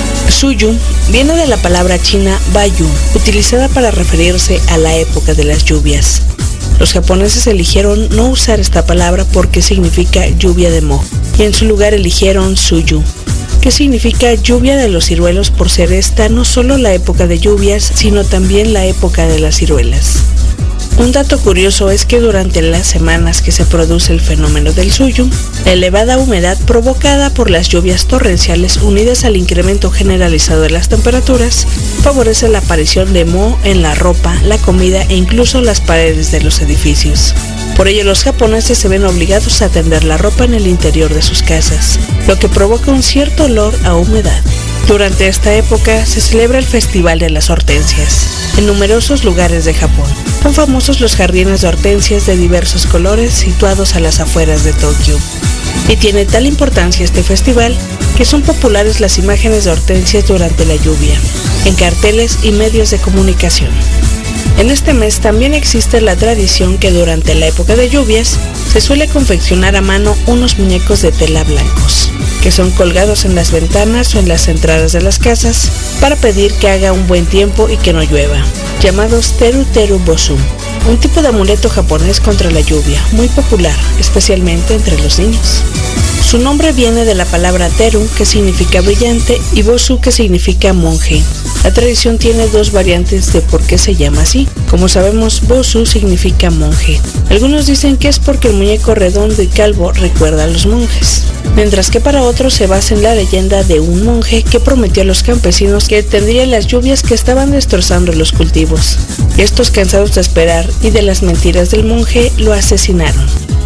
Suyu viene de la palabra china Bayu, utilizada para referirse a la época de las lluvias. Los japoneses eligieron no usar esta palabra porque significa lluvia de moho, y en su lugar eligieron Suyu, que significa lluvia de los ciruelos, por ser esta no solo la época de lluvias, sino también la época de las ciruelas. Un dato curioso es que durante las semanas que se produce el fenómeno del Suyu, la elevada humedad provocada por las lluvias torrenciales unidas al incremento generalizado de las temperaturas favorece la aparición de moho en la ropa, la comida e incluso las paredes de los edificios. Por ello, los japoneses se ven obligados a tender la ropa en el interior de sus casas, lo que provoca un cierto olor a humedad. Durante esta época se celebra el Festival de las Hortensias en numerosos lugares de Japón. Son famosos los jardines de hortensias de diversos colores situados a las afueras de Tokio. Y tiene tal importancia este festival que son populares las imágenes de hortensias durante la lluvia, en carteles y medios de comunicación. En este mes también existe la tradición que durante la época de lluvias se suele confeccionar a mano unos muñecos de tela blancos, que son colgados en las ventanas o en las entradas de las casas para pedir que haga un buen tiempo y que no llueva, llamados teru teru bosu, un tipo de amuleto japonés contra la lluvia, muy popular, especialmente entre los niños. Su nombre viene de la palabra teru, que significa brillante, y bosu, que significa monje. La tradición tiene dos variantes de por qué se llama así. Como sabemos, bosu significa monje. Algunos dicen que es porque el muñeco redondo y calvo recuerda a los monjes, mientras que para otros se basa en la leyenda de un monje que prometió a los campesinos que detendría las lluvias que estaban destrozando los cultivos. Estos, cansados de esperar y de las mentiras del monje, lo asesinaron.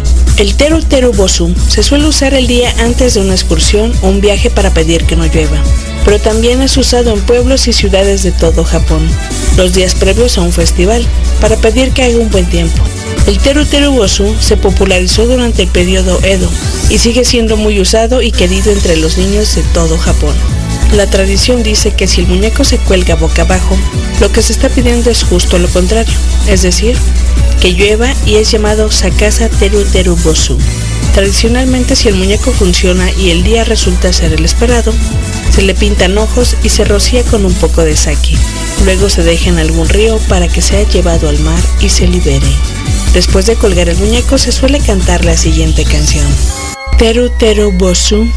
El teru teru bosu se suele usar el día antes de una excursión o un viaje para pedir que no llueva, pero también es usado en pueblos y ciudades de todo Japón, los días previos a un festival, para pedir que haga un buen tiempo. El teru teru bosu se popularizó durante el periodo Edo y sigue siendo muy usado y querido entre los niños de todo Japón. La tradición dice que si el muñeco se cuelga boca abajo, lo que se está pidiendo es justo lo contrario, es decir, que llueva, y es llamado Sakasa teru teru bosu. Tradicionalmente, si el muñeco funciona y el día resulta ser el esperado, se le pintan ojos y se rocía con un poco de sake. Luego se deja en algún río para que sea llevado al mar y se libere. Después de colgar el muñeco se suele cantar la siguiente canción: teru teru bosu,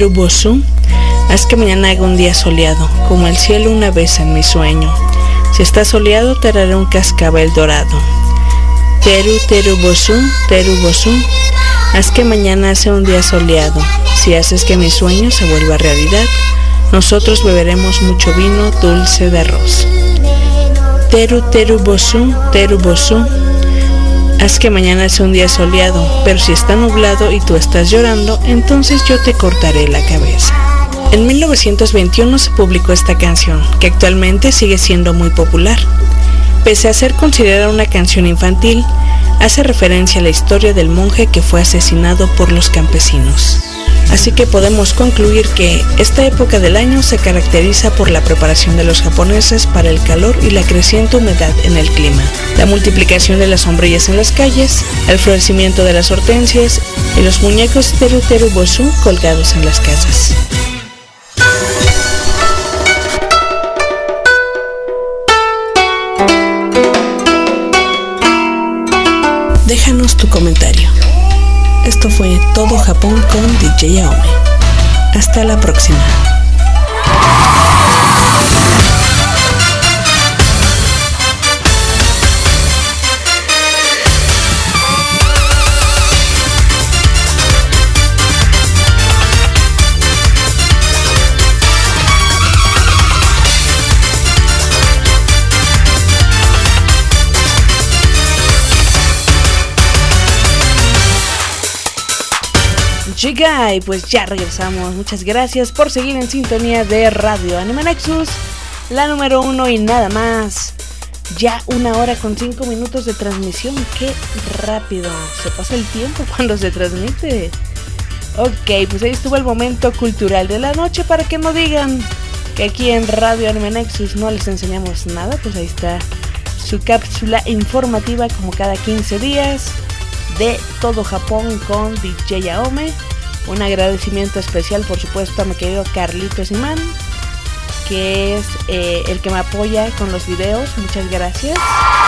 haz que mañana haga un día soleado, como el cielo una vez en mi sueño. Si está soleado te daré un cascabel dorado. Teru teru bosu, haz que mañana sea un día soleado. Si haces que mi sueño se vuelva realidad, nosotros beberemos mucho vino dulce de arroz. Teru teru bosu, haz que mañana sea un día soleado, pero si está nublado y tú estás llorando, entonces yo te cortaré la cabeza. En 1921 se publicó esta canción, que actualmente sigue siendo muy popular. Pese a ser considerada una canción infantil, hace referencia a la historia del monje que fue asesinado por los campesinos. Así que podemos concluir que esta época del año se caracteriza por la preparación de los japoneses para el calor y la creciente humedad en el clima, la multiplicación de las sombrillas en las calles, el florecimiento de las hortensias y los muñecos teru teru bosu colgados en las casas. Déjanos tu comentario. Esto fue Todo Japón con DJ Aomi. Hasta la próxima. Chica, y pues ya regresamos. Muchas gracias por seguir en sintonía de Radio Anime Nexus, la número 1 y nada más. Ya 1 hora con 5 minutos de transmisión. Qué rápido se pasa el tiempo cuando se transmite. Ok, pues ahí estuvo el momento cultural de la noche, para que no digan que aquí en Radio Anime Nexus no les enseñamos nada. Pues ahí está su cápsula informativa como cada 15 días de todo Japón con DJ Aome. Un agradecimiento especial, por supuesto, a mi querido Carlitos Imán, que es el que me apoya con los videos. Muchas gracias.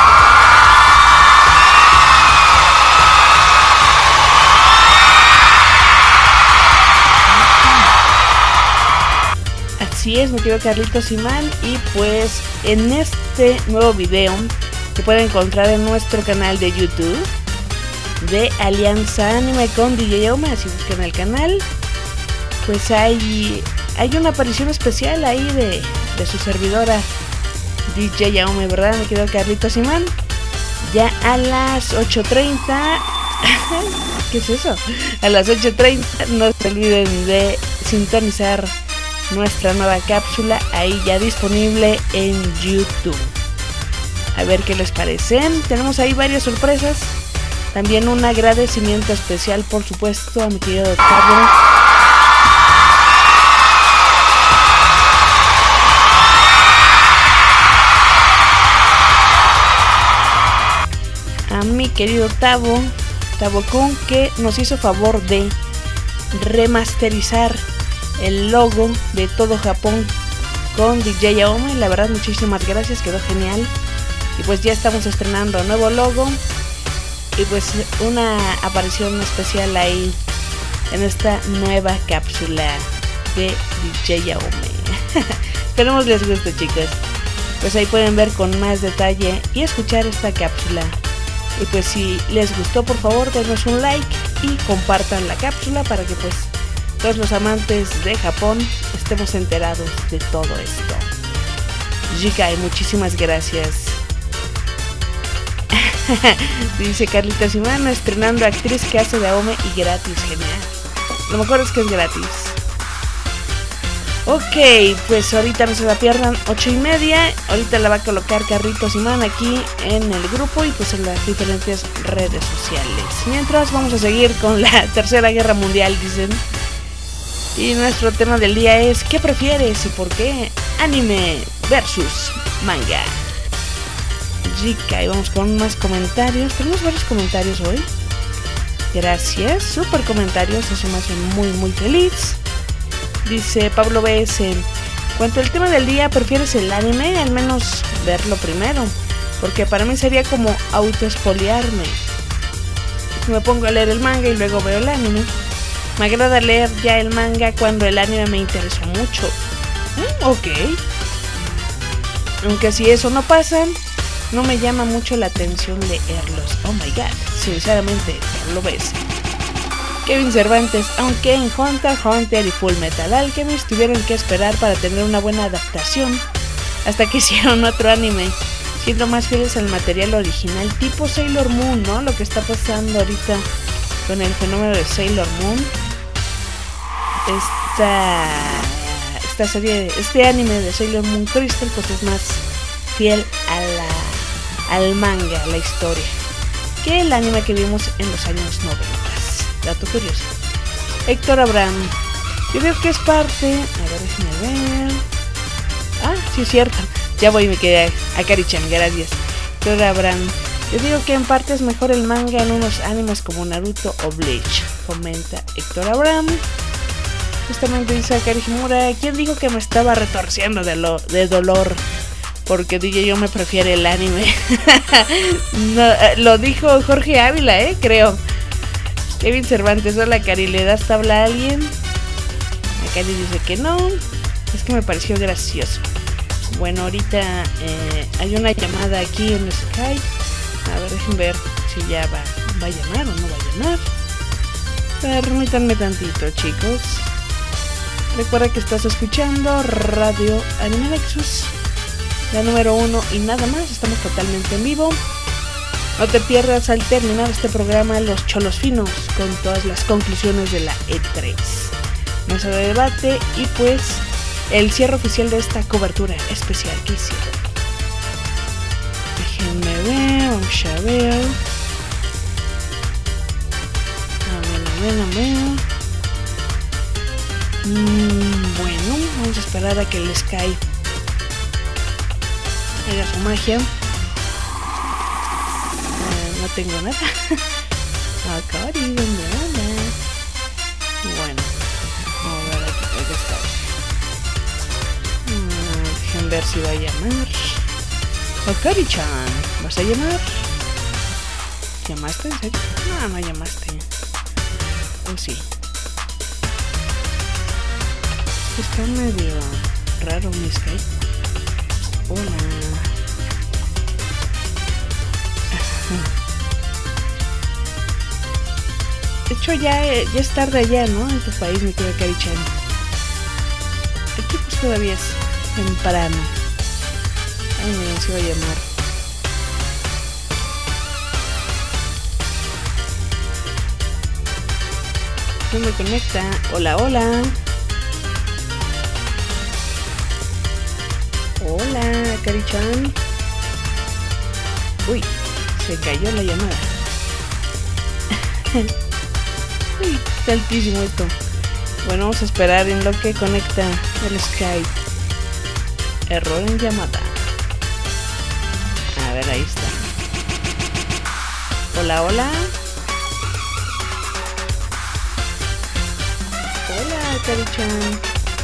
Así es, mi querido Carlitos Imán. Y pues en este nuevo video que pueden encontrar en nuestro canal de YouTube de Alianza Anime con DJ Aome, así buscan el canal, pues hay una aparición especial ahí de su servidora DJ Aome, ¿verdad, mi querido Carlitos Imán? Ya a las 8:30 ¿qué es eso? A las 8:30 no se olviden de sintonizar nuestra nueva cápsula, ahí ya disponible en YouTube. A ver qué les parecen. Tenemos ahí varias sorpresas. También un agradecimiento especial, por supuesto, a mi querido Tabo. A mi querido Tabo Kun, que nos hizo favor de remasterizar el logo de todo Japón con DJ Aome. La verdad, muchísimas gracias, quedó genial. Y pues ya estamos estrenando nuevo logo y pues una aparición especial ahí en esta nueva cápsula de DJ Aome. Esperemos les guste, chicos. Pues ahí pueden ver con más detalle y escuchar esta cápsula. Y pues si les gustó, por favor denos un like y compartan la cápsula para que pues todos los amantes de Japón estemos enterados de todo esto. Jikai, muchísimas gracias. Dice Carlitos Imán, estrenando actriz que hace de Aome y gratis, genial. Lo mejor es que es gratis. Ok, pues ahorita no se la pierdan, 8:30. Ahorita la va a colocar Carlitos Imán aquí en el grupo y pues en las diferentes redes sociales. Mientras vamos a seguir con la Tercera Guerra Mundial, dicen. Y nuestro tema del día es ¿qué prefieres y por qué? Anime versus manga. Chica, y vamos con más comentarios. Tenemos varios comentarios hoy. Gracias, super comentarios, eso me hace muy muy feliz. Dice Pablo BS, cuanto al tema del día, ¿prefieres el anime? Al menos verlo primero, porque para mí sería como autoespoliarme. Me pongo a leer el manga y luego veo el anime. Me agrada leer ya el manga cuando el anime me interesó mucho. Ok. Aunque si eso no pasa, no me llama mucho la atención leerlos. Oh my god, sinceramente, lo ves. Kevin Cervantes, aunque en Hunter x Hunter y Full Metal Alchemist tuvieron que esperar para tener una buena adaptación hasta que hicieron otro anime, siendo más fieles al material original, tipo Sailor Moon, ¿no? Lo que está pasando ahorita con el fenómeno de Sailor Moon. Esta serie, este anime de Sailor Moon Crystal, pues es más fiel al manga, a la historia, que el anime que vimos en los años 90. Dato curioso. Héctor Abraham, yo creo que es parte. A ver, déjenme ver. Ah, sí es cierto. Ya voy, me quedé a Karichan, gracias. Héctor Abraham, yo digo que en parte es mejor el manga en unos animes como Naruto o Bleach. Comenta Héctor Abraham. Justamente dice Akari Himura, ¿quién dijo que me estaba retorciendo de dolor? Porque DJ yo me prefiere el anime. No, lo dijo Jorge Ávila, creo. Kevin Cervantes, hola Cari, ¿le das tabla a alguien? Akari dice que no, es que me pareció gracioso. Bueno, ahorita hay una llamada aquí en Skype. A ver, déjenme ver si ya va a llamar o no va a llamar. Permítanme tantito, chicos. Recuerda que estás escuchando Radio Anime Nexus, la número 1 y nada más. Estamos totalmente en vivo. No te pierdas al terminar este programa Los Cholos Finos con todas las conclusiones de la E3, mesa de debate y pues el cierre oficial de esta cobertura especial que hicieron. Déjenme ver, vamos a ver. A ver. Bueno, vamos a esperar a que el Skype haga su magia. No tengo nada. Akari, ¿dónde anda? Bueno, vamos a ver aquí está. Dejen ver si va a llamar. Akari-chan, ¿vas a llamar? ¿Llamaste en serio? No llamaste. Oh, sí. Está medio raro mi Skype. Hola. De hecho ya es tarde allá, ¿no? En tu país, mi querida Akari-chan. Aquí pues todavía es temprano. Ay, miren, se va a llamar. No me conecta. Hola, hola. Hola, Akari-chan. Uy, se cayó la llamada. Uy, está altísimo esto. Bueno, vamos a esperar en lo que conecta el Skype. Error en llamada. A ver, ahí está. Hola, hola. Hola, Akari-chan.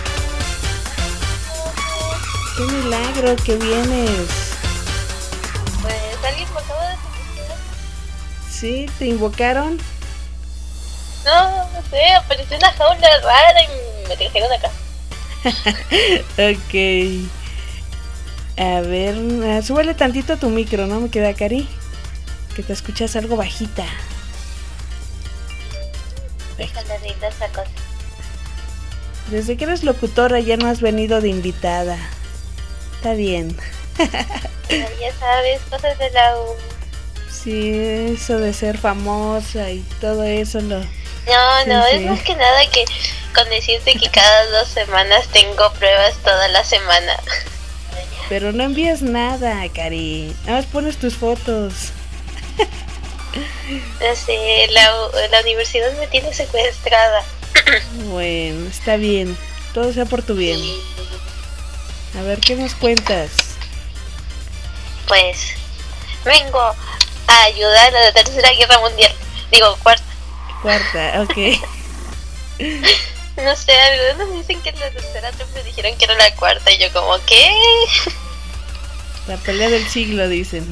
¡Qué milagro que vienes! Pues alguien me acaba de invocar. ¿Sí? ¿Te invocaron? No sé, apareció una jaula rara y me trajeron acá. Ok. A ver, súbele tantito a tu micro, ¿no? Me queda, Cari. Que te escuchas algo bajita. Déjale arreglar esa cosa. Desde que eres locutora ya no has venido de invitada. Está bien. Ya sabes, cosas de la U. Sí, eso de ser famosa y todo eso lo... No, Sí, es sí. más que nada que con decirte que cada 2 semanas tengo pruebas toda la semana. Pero no envías nada, Cari. Nada más pones tus fotos. No sé, la universidad me tiene secuestrada. Bueno, está bien. Todo sea por tu bien. A ver, ¿qué nos cuentas? Pues vengo a ayudar a la Tercera Guerra Mundial. Digo, cuarta. Cuarta, ok. No sé, algunos dicen que en la tercera me dijeron que era la cuarta y yo como, ¿qué? La pelea del siglo, dicen.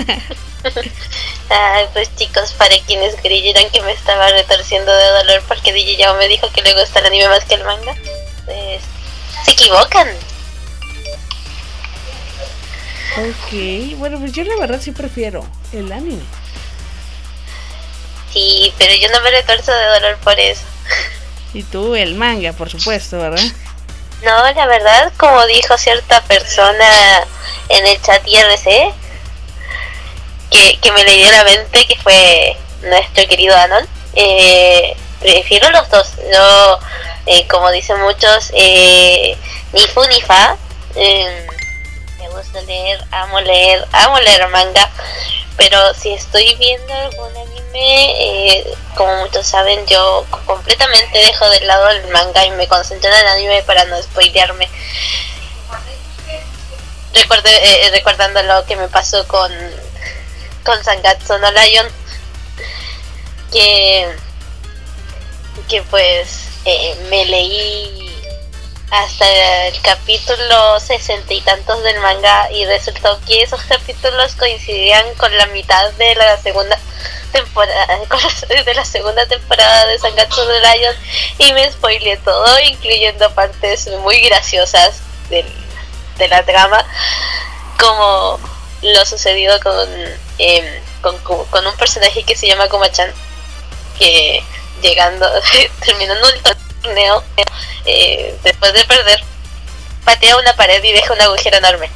Ay, pues chicos, para quienes creyeran que me estaba retorciendo de dolor porque DJ Yao me dijo que le gusta el anime más que el manga, pues se equivocan. Ok, bueno, pues yo la verdad sí prefiero el anime. Sí, pero yo no me retorzo de dolor por eso. Y tú el manga, por supuesto, ¿verdad? No, la verdad, como dijo cierta persona en el chat IRC, que me leyó la mente, que fue nuestro querido Anon, prefiero los dos. Yo, como dicen muchos, ni fu ni fa. Me gusta leer, amo leer manga, pero si estoy viendo algún anime, como muchos saben, yo completamente dejo de lado el manga y me concentro en el anime para no spoilearme. Recordando lo que me pasó con Sangatsu no Lion, que pues me leí hasta el capítulo 60 y tantos del manga y resultó que esos capítulos coincidían con la mitad de la segunda temporada de Sangatsu no Lion y me spoileé todo, incluyendo partes muy graciosas de la trama, como lo sucedido con un personaje que se llama Kuma-chan, que terminando el torneo, después de perder, patea una pared y deja un agujero enorme.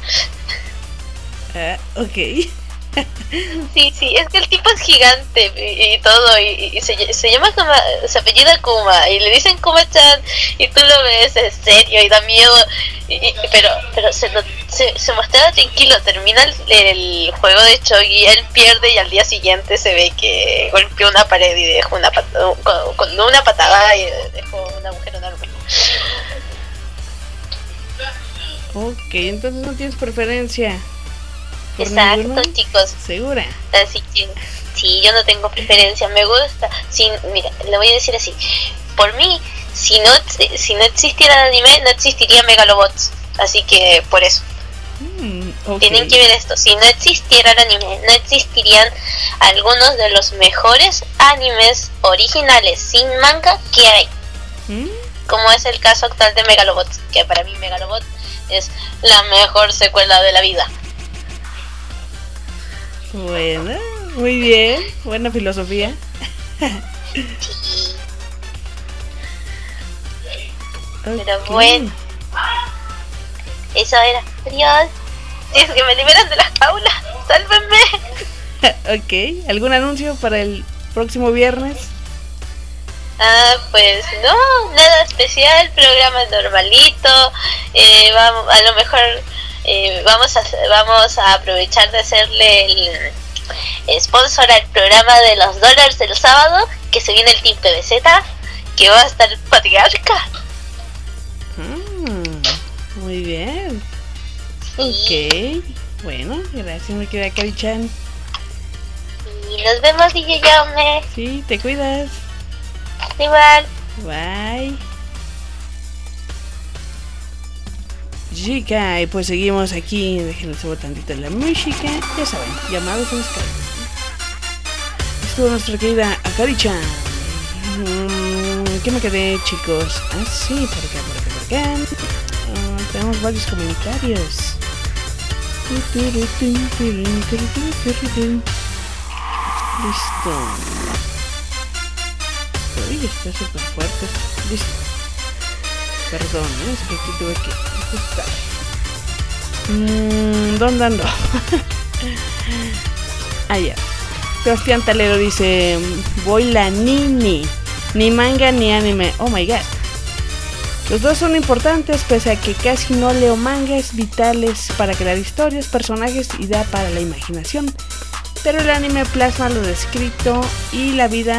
Ok. Sí, es que el tipo es gigante y todo, y se llama Kuma, se apellida Kuma, y le dicen Kuma-chan, y tú lo ves, es serio y da miedo, pero se muestra tranquilo, termina el juego de Chogi, él pierde y al día siguiente se ve que golpeó una pared y dejó con una patada y dejó un agujero enorme. Ok, entonces no tienes preferencia. ¿Por Exacto, ninguno? chicos. ¿Segura? Así que sí, yo no tengo preferencia, me gusta. Si, mira, le voy a decir así. Por mí, si no existiera el anime, no existiría Megalobots. Así que por eso. Ok. Tienen que ver esto. Si no existiera el anime, no existirían algunos de los mejores animes originales sin manga que hay. Como es el caso actual de Megalobots, que para mí Megalobots es la mejor secuela de la vida. Bueno, muy bien. Buena filosofía. Pero Ok. bueno, eso era. Adiós. Si es que me liberan de las jaulas, sálvenme. Ok, ¿algún anuncio para el próximo viernes? Pues no, nada especial, programa normalito. Vamos, a lo mejor vamos a aprovechar de hacerle el sponsor al programa de los dólares del sábado, que se viene el Team PBZ, que va a estar Patriarca. Muy bien. Sí. Ok, bueno, gracias, me queda Cari-chan. Y nos vemos, DJ Yaume. Sí, te cuidas. Igual. Bye. Chica, y pues seguimos aquí. Déjenme subir tantito la música. Ya saben, llamados en Skype. Estuvo nuestra querida Akari-chan. ¿Qué me quedé, chicos? Ah, sí, por acá. Tenemos varios comentarios. Listo. Uy, está súper fuerte. Listo. Perdón, es que aquí tuve que ajustar. ¿Dónde ando? Allá. Sebastián Talero dice: voy la Nini. Ni manga ni anime. Oh my god. Los dos son importantes, pese a que casi no leo mangas, vitales para crear historias, personajes y da para la imaginación. Pero el anime plasma lo descrito y la vida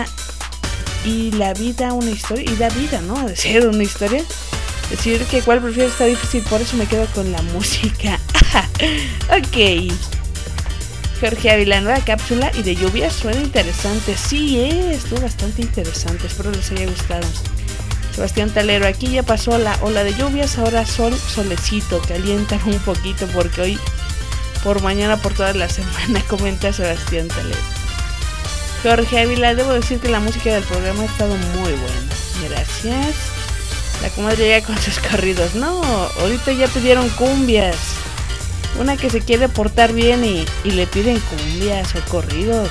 una historia, y da vida, ¿no? A decir una historia. Decir que cuál prefiero está difícil, por eso me quedo con la música. Ok. Jorge Ávila, nueva cápsula y de lluvia suena interesante. Sí, estuvo bastante interesante, espero les haya gustado. Sebastián Talero, aquí ya pasó la ola de lluvias, ahora solecito, calienta un poquito porque hoy por mañana, por toda la semana, comenta Sebastián Talero. Jorge Ávila, debo decir que la música del programa ha estado muy buena. Gracias. La comadre llega con sus corridos. No, ahorita ya pidieron cumbias. Una que se quiere portar bien y le piden cumbias o corridos.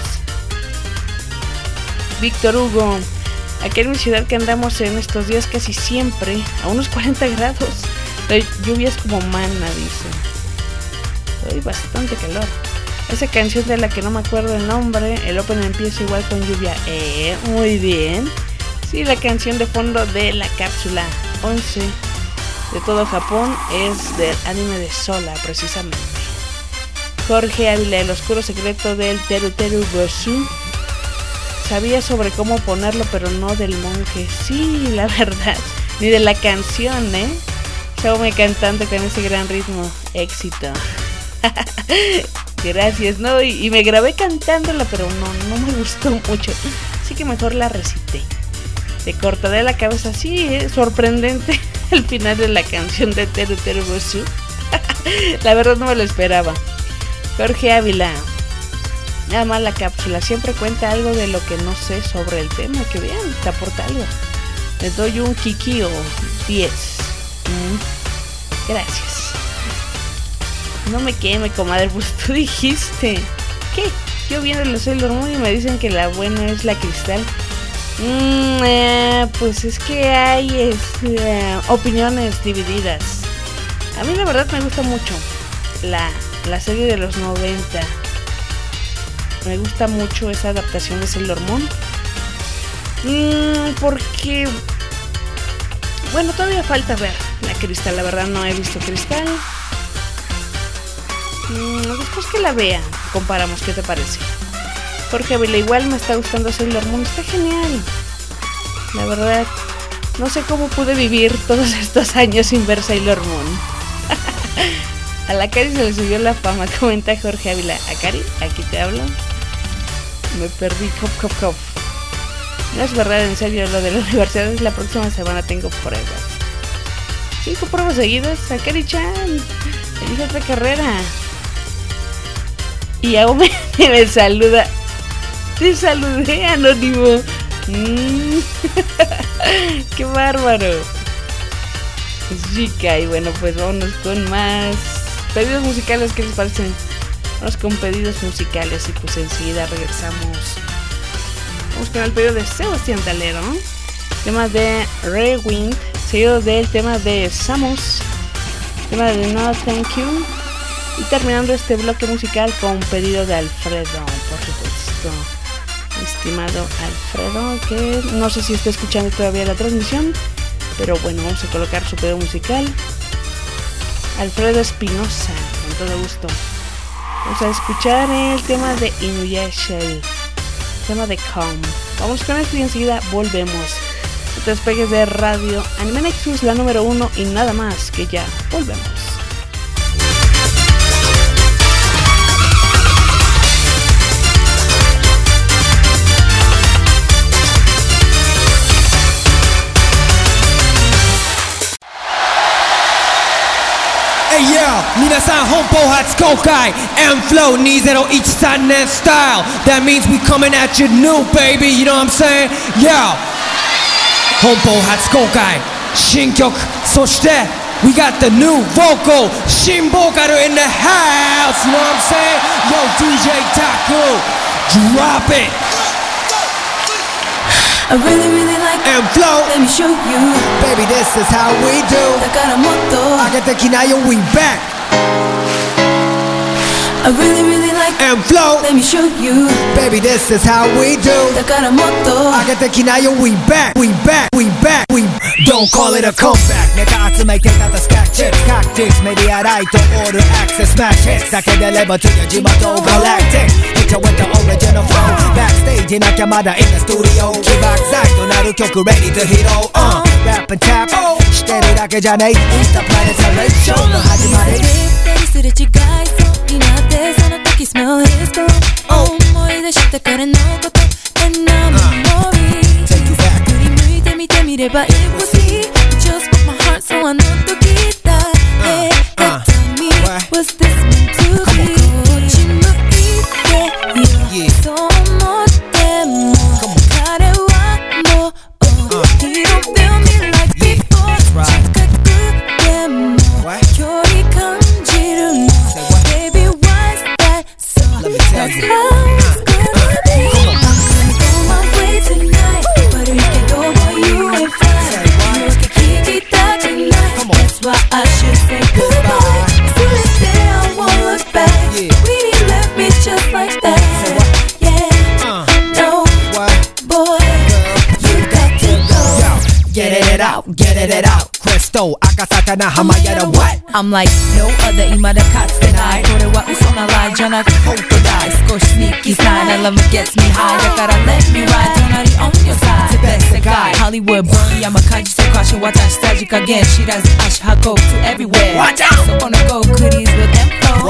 Víctor Hugo, aquí en mi ciudad que andamos en estos días casi siempre a unos 40 grados. La lluvia es como mana, dice. Hoy bastante calor. Esa canción de la que no me acuerdo el nombre, el open empieza igual con lluvia. Muy bien. Sí, la canción de fondo de la cápsula 11 de todo Japón es del anime de Sola, precisamente. Jorge Ávila, el oscuro secreto del Teru Teru Gosu. Sabía sobre cómo ponerlo, pero no del monje. Sí, la verdad. Ni de la canción, Xiaomi cantando con ese gran ritmo. Éxito. Gracias, ¿no? Y me grabé cantándola, pero no me gustó mucho. Así que mejor la recité. Te cortaré la cabeza. Sí, sorprendente el final de la canción de Teru Teru Gosu. La verdad no me lo esperaba. Jorge Ávila. Nada más la cápsula. Siempre cuenta algo de lo que no sé sobre el tema. Que vean, te aporta algo. Le doy un Kikio 10. Gracias. No me queme, comadre, pues tú dijiste. ¿Qué? Yo viendo los Sailor Moon y me dicen que la buena es la Cristal. Pues es que hay opiniones divididas. A mí la verdad me gusta mucho la serie de los 90. Me gusta mucho esa adaptación de Sailor Moon. Porque... bueno, todavía falta ver la Cristal. La verdad no he visto Cristal. Después que la vea, comparamos, ¿qué te parece? Jorge Ávila, igual me está gustando Sailor Moon, está genial. La verdad, No sé cómo pude vivir todos estos años sin ver Sailor Moon. A la Cari se le subió la fama, comenta Jorge Ávila. ¿A Cari? Aquí te hablo. Me perdí, cop. No es verdad, en serio, lo de la universidad es la próxima semana, tengo pruebas. 5 pruebas seguidas, a Cari-chan. Elige otra carrera. Y aún me saluda. Te saludé, anónimo. Qué bárbaro. Chica, y bueno, pues vámonos con más pedidos musicales. ¿Qué les parecen? Vamos con pedidos musicales y pues enseguida regresamos. Vamos con el pedido de Sebastián Talero, tema de Rewind, seguido del tema de Samus, tema de No Thank You, y terminando este bloque musical con pedido de Alfredo, por supuesto. Estimado Alfredo, que no sé si está escuchando todavía la transmisión, pero bueno, vamos a colocar su pedido musical. Alfredo Espinosa, con todo gusto. Vamos a escuchar el tema de Inuyasha, el tema de Calm. Vamos con esto y enseguida volvemos. No te despegues de Radio Anime Nexus, la número 1, y nada más, que ya volvemos. Hey yo, 皆さん本邦初公開 M-Flow 2013年 style. That means we coming at you new, baby, you know what I'm saying? Yo, 本邦初公開新曲、そして we got the new vocal 新ボーカル in the house, you know what I'm saying? Yo, DJ Taku, drop it. I really like M-Flow, Let me show you baby, this is how we do. だからもっと上げてきなよ, we back. I really like M-Flow, Let me show you baby, this is how we do. だからもっと上げてきなよ, we back, we back, we back, we don't call it a comeback. ネタ集めてただスタッチタクティクスメディアライトオールアクセスマッシュだけ出れば次は地元ガラクティック Hit you with the original flow. Backstage なきゃまだ in the studio. 起爆剤となる曲 ready to hit all Rap and tap してるだけじゃねえ It's the planetary show の始まりすれ違いそうになってその時 smell his cologne 思い出した彼のことAnd now memory 振り向いて見てみれば It was he Just broke my heart so I know the guitar Yeah, that tell me Was this meant to be こっち向いてよそう思っても彼はもう He don't feel me like before 近くでも距離感じるの Baby, why's that so? That's how it's gonna be. I'm gonna go my way tonight. But you can go where you ain't fine. You can kick it out tonight. That's why I should say goodbye. Still it's there, I won't look back. Really left me just like that. Yeah, no, boy, you got to go. Get it out, get it out. Crystal, 赤坂な浜やら what? I'm like no other 未だかつてないこれは嘘なライじゃなく本当だい少しスニーキーサイン Love gets me high だから let me ride 隣 on your side 手別世界 Hollywood burn 山火事世界し渡しさじ加減知らず足運ぶ to everywhere Watch out そこの go goodies with M-Flow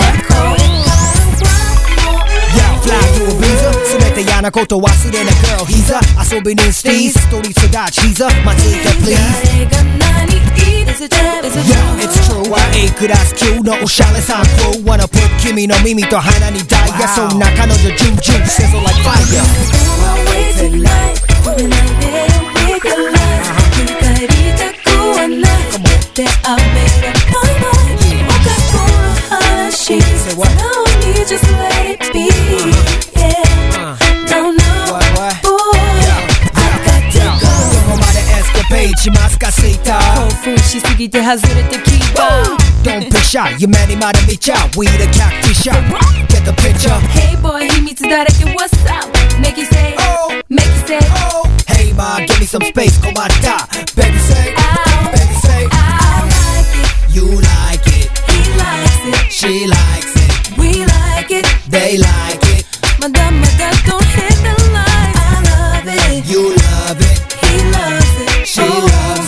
Yeah, fly to Ibiza 全て嫌なこと忘れな girl 膝遊びにスティーストリートがチーザ待ついて please 誰が何言い Is it true? Is it Yeah, it's true A クラス級のおしゃれさん crew Wanna put 君の耳と鼻にダイヤそんな彼女ジュンジュン sizzle like fire On my way tonight. When I realize 振り返りたくはないで I made up my mind おかこの話 So now you just let it be Yeah No no boy I got to go どこまでエスケペイしますかスイーター興奮しすぎて外れてキーパー Don't be shy 夢にまで見ちゃう We the cactus shop Get the picture Hey boy 秘密だらけ What's up? Make it say Oh Make it say Oh Hey ma give me some space 困った Baby say Ow Baby say I like it You like it He likes it She likes it We like it They like it まだまだ Don't hit the line I love it You love it He loves it She loves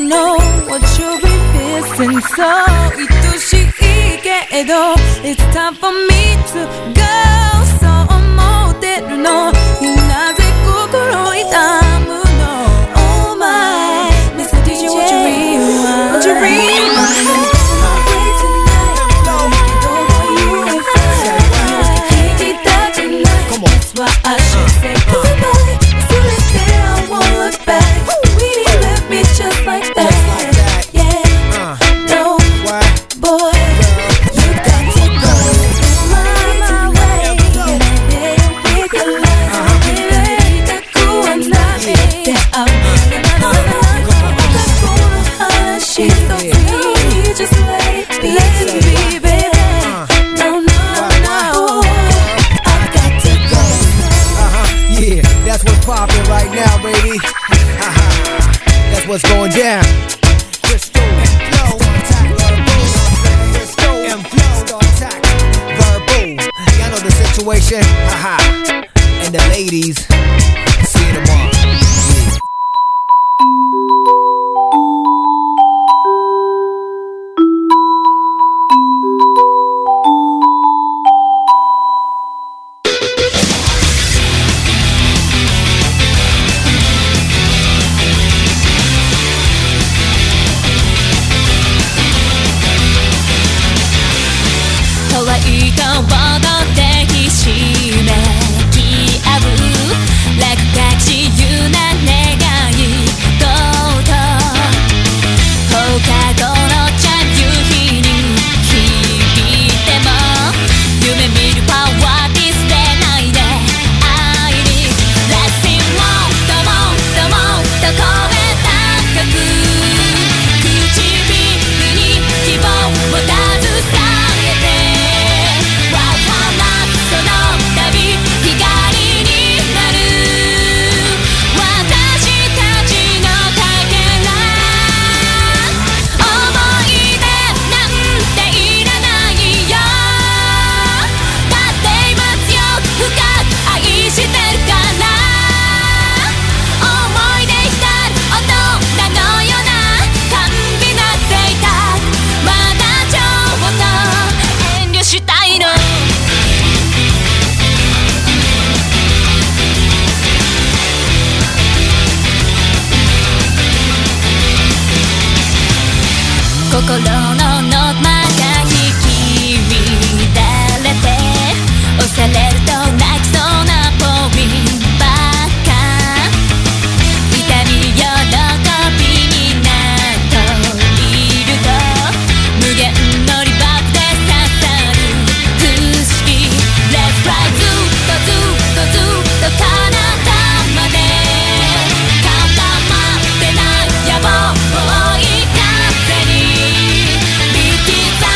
know what you'll be missing. So 愛しいけど It's time for me to go. そう思ってるのになぜ心痛むの Oh my Mr. DJ what you really want? What you really want? That's why I should say goodbye. So let's say I won't look back. Really left me just like that. Yeah, no, boy, you got to go my way. And I didn't realize I really got cool and not me. I'm話と次just let it be, baby. No, no, no. Yeah, that's what's poppin' right now, baby. That's what's going down. Crystal, flow, attack, verbal. Y'all know the situation. And the ladies, see you tomorrow. Yeah. 心のノートまた引き乱れて押されると泣きそうなポイントばっか痛み喜びになっといると無限のリバーブで刺さる不思議 Let's fly ずっとずっとずっと彼方まで固まってない野望を追い風に引き裂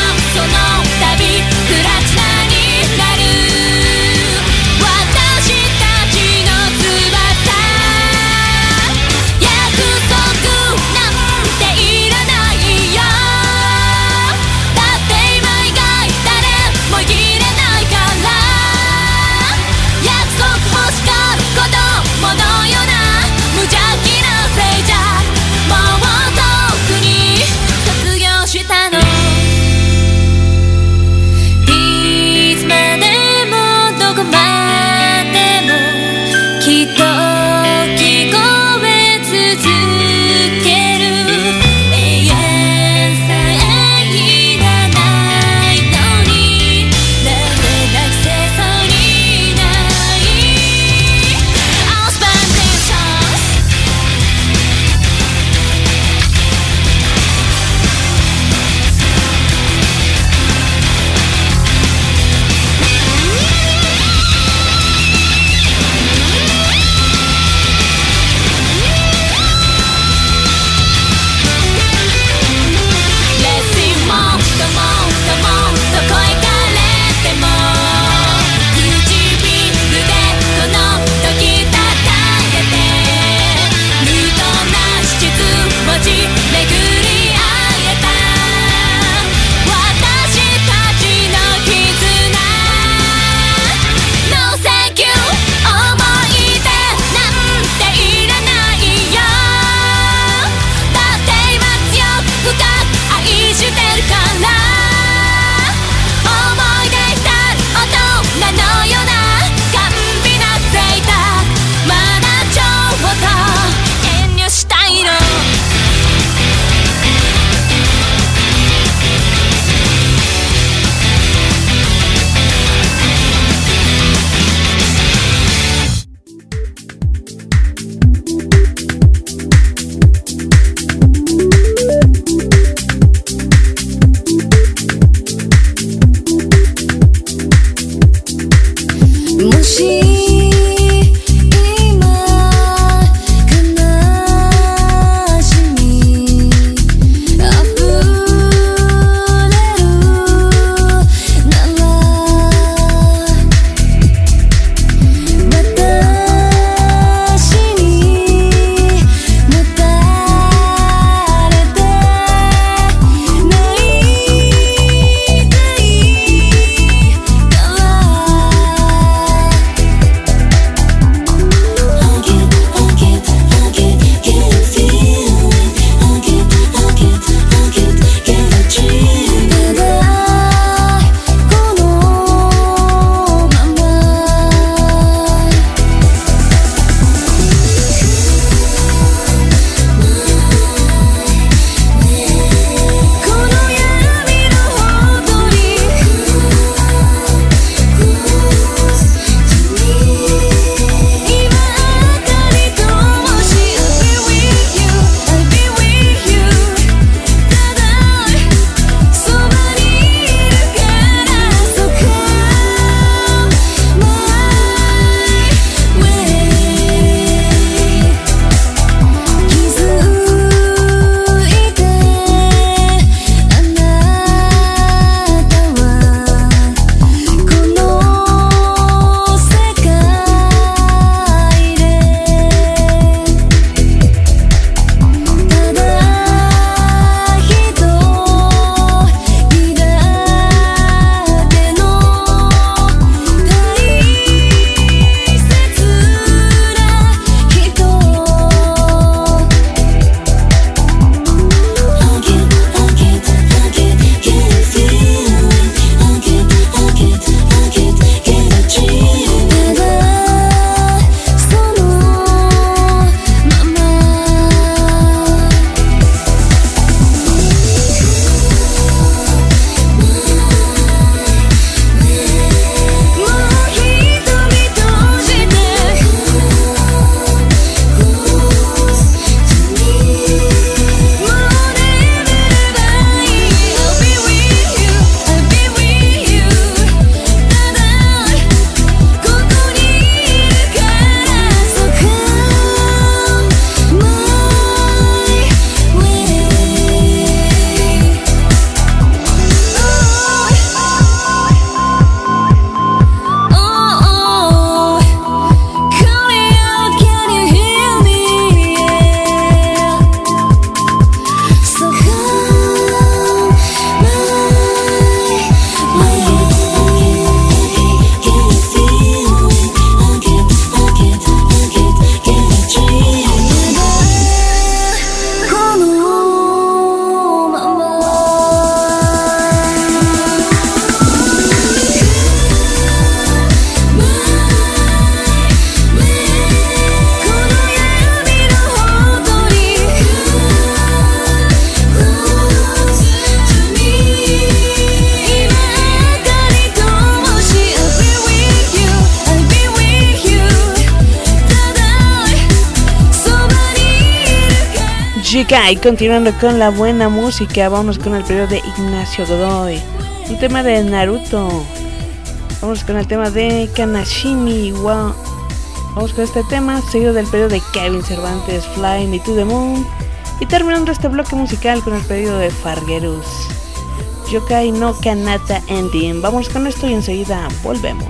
Chica, y continuando con la buena música, vamos con el periodo de Ignacio Godoy, un tema de Naruto. Vamos con el tema de Kanashimi. Wow. Vamos con este tema, seguido del periodo de Kevin Cervantes, Fly Me to the Moon. Y terminando este bloque musical con el periodo de Fargerus, Yokai no Kanata Ending. Vamos con esto y enseguida volvemos.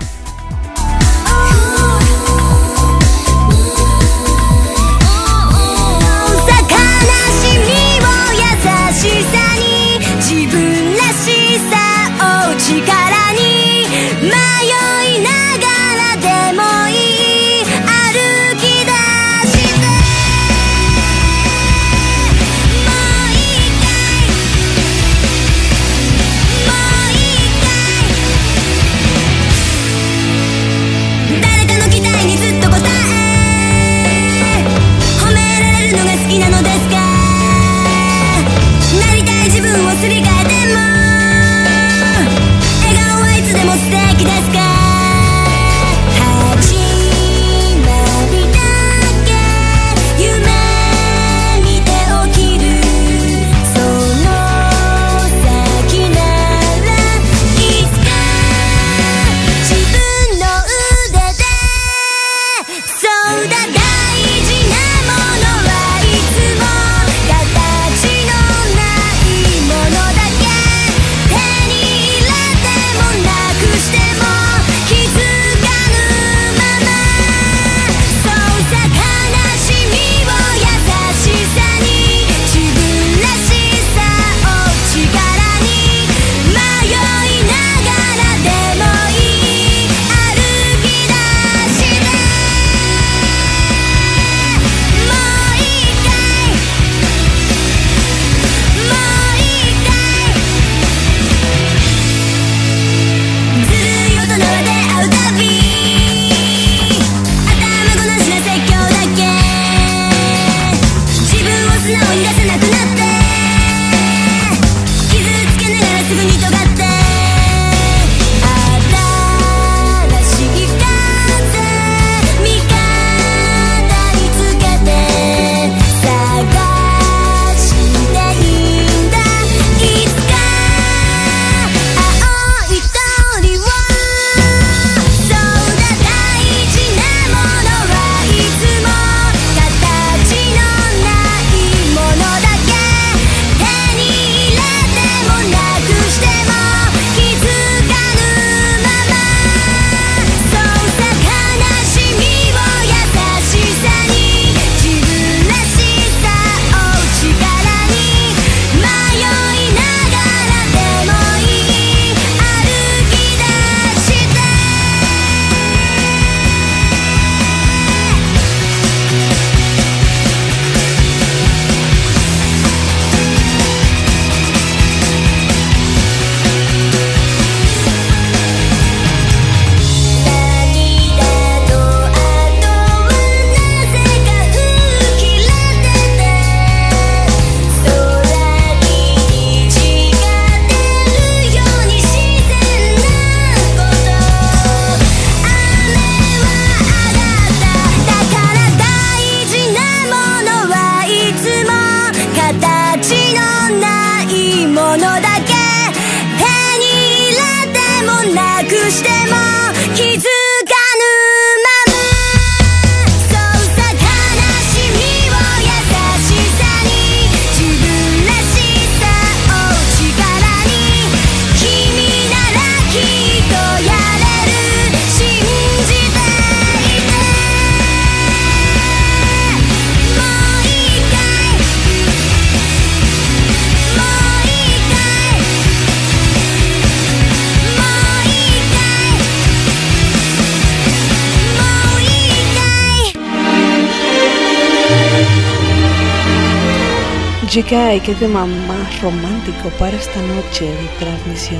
Chica, qué tema más romántico para esta noche de transmisión.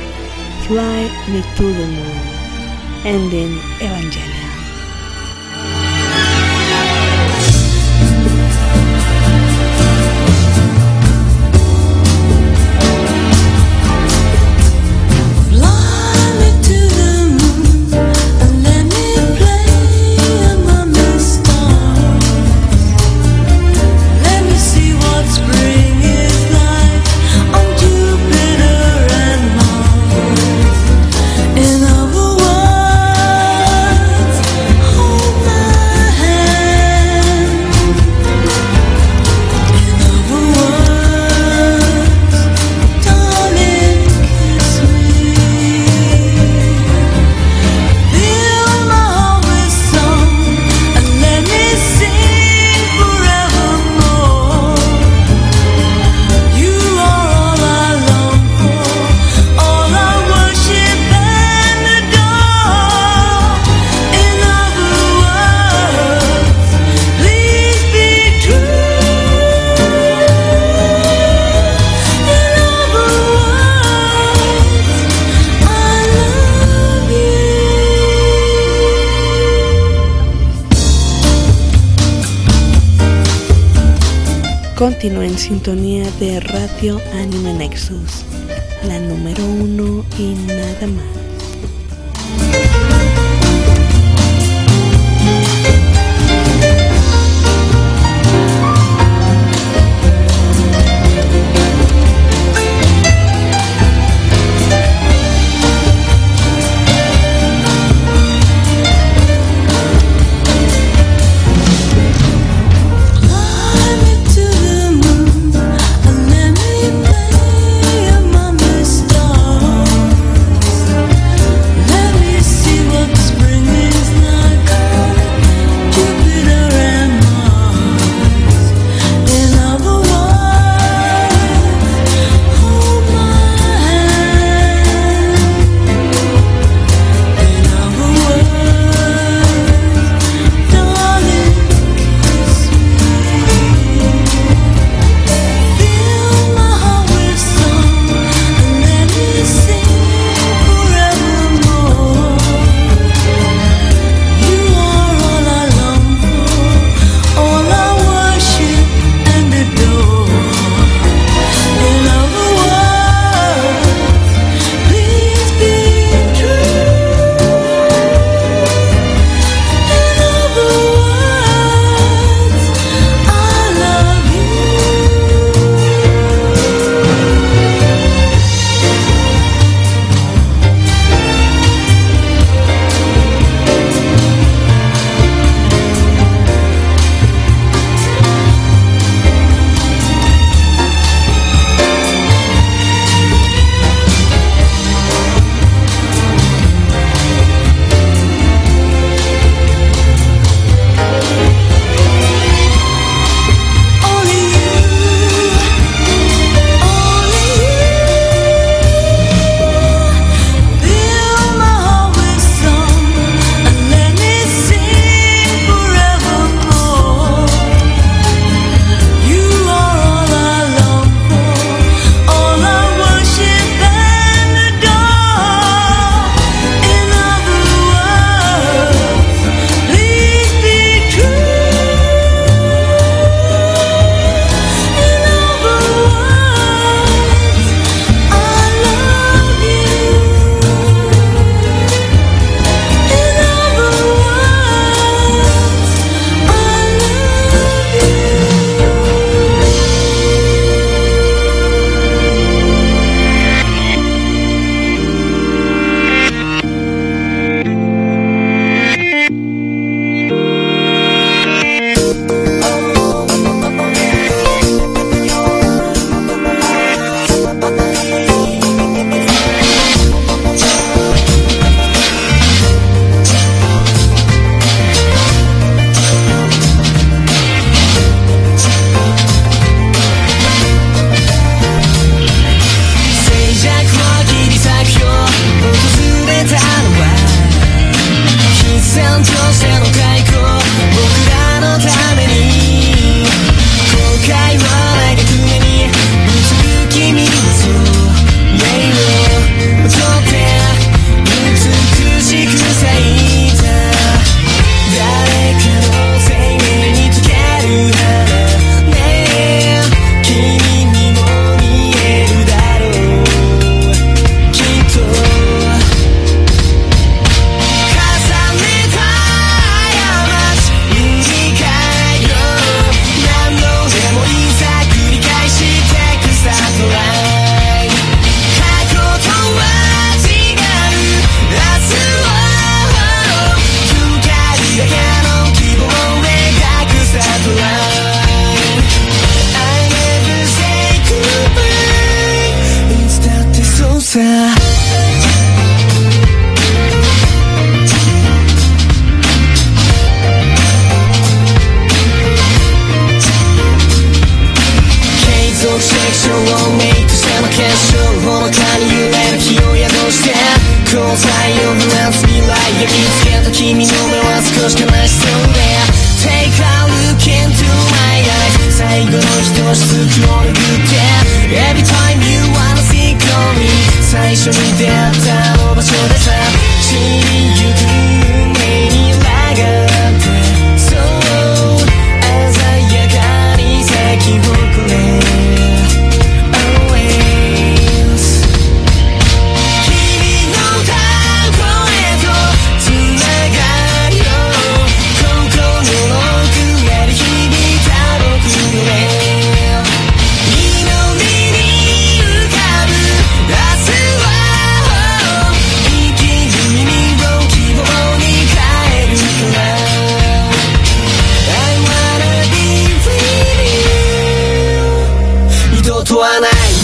Fly Me to the Moon, Ending Evangelion. See continúa en sintonía de Radio Anime Nexus, la número 1 y nada más. Let me play among the stars.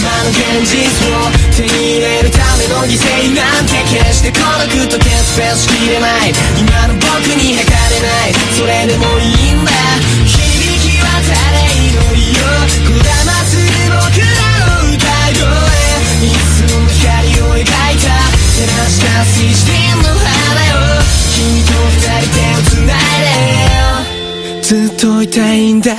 の現実を手に入れるための犠牲なんて決して孤独と決別しきれない今の僕に測れないそれでもいいんだ響き渡れ祈りよこだまする僕らの歌声いつも光を描いた照らした水晶の花よ君と二人手をつないでずっといたいんだ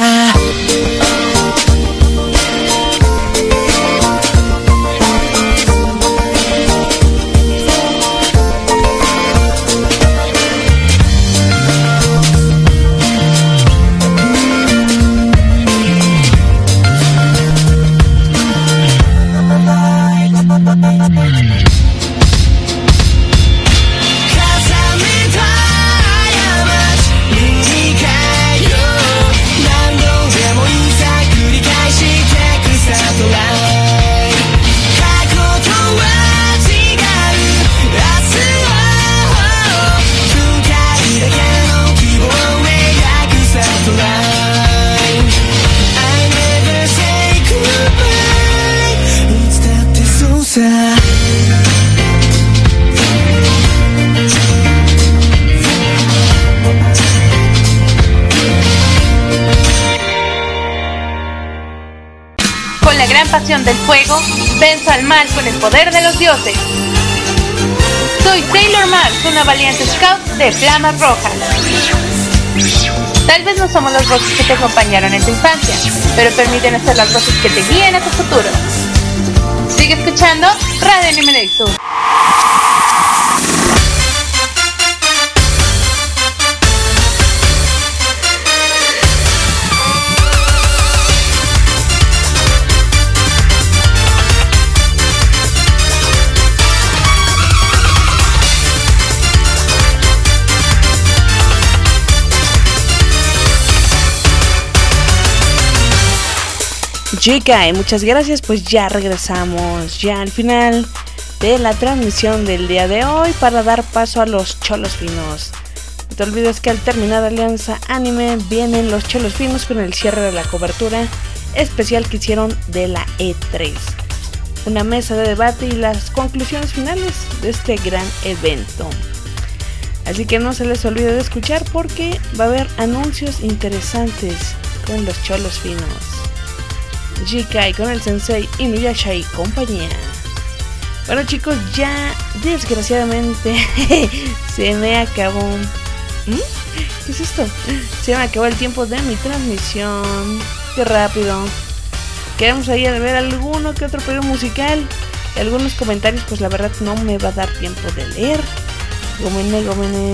Pasión del fuego, venzo al mal con el poder de los dioses. Soy Sailor Mars, una valiente scout de flamas rojas. Tal vez no somos las voces que te acompañaron en tu infancia, pero permiten ser las voces que te guíen a tu futuro. Sigue escuchando Radio Anime Directo. Chica, muchas gracias, pues ya regresamos ya al final de la transmisión del día de hoy para dar paso a los cholos finos. No te olvides que al terminar Alianza Anime vienen los cholos finos con el cierre de la cobertura especial que hicieron de la E3. Una mesa de debate y las conclusiones finales de este gran evento. Así que no se les olvide de escuchar porque va a haber anuncios interesantes con los cholos finos. Jikai con el sensei Inuyasha y compañía. Bueno chicos, ya desgraciadamente se me acabó. ¿Qué es esto? Se me acabó el tiempo de mi transmisión. Qué rápido. Quedamos ahí a ver alguno que otro pedido musical y algunos comentarios, pues la verdad no me va a dar tiempo de leer. Gomenen.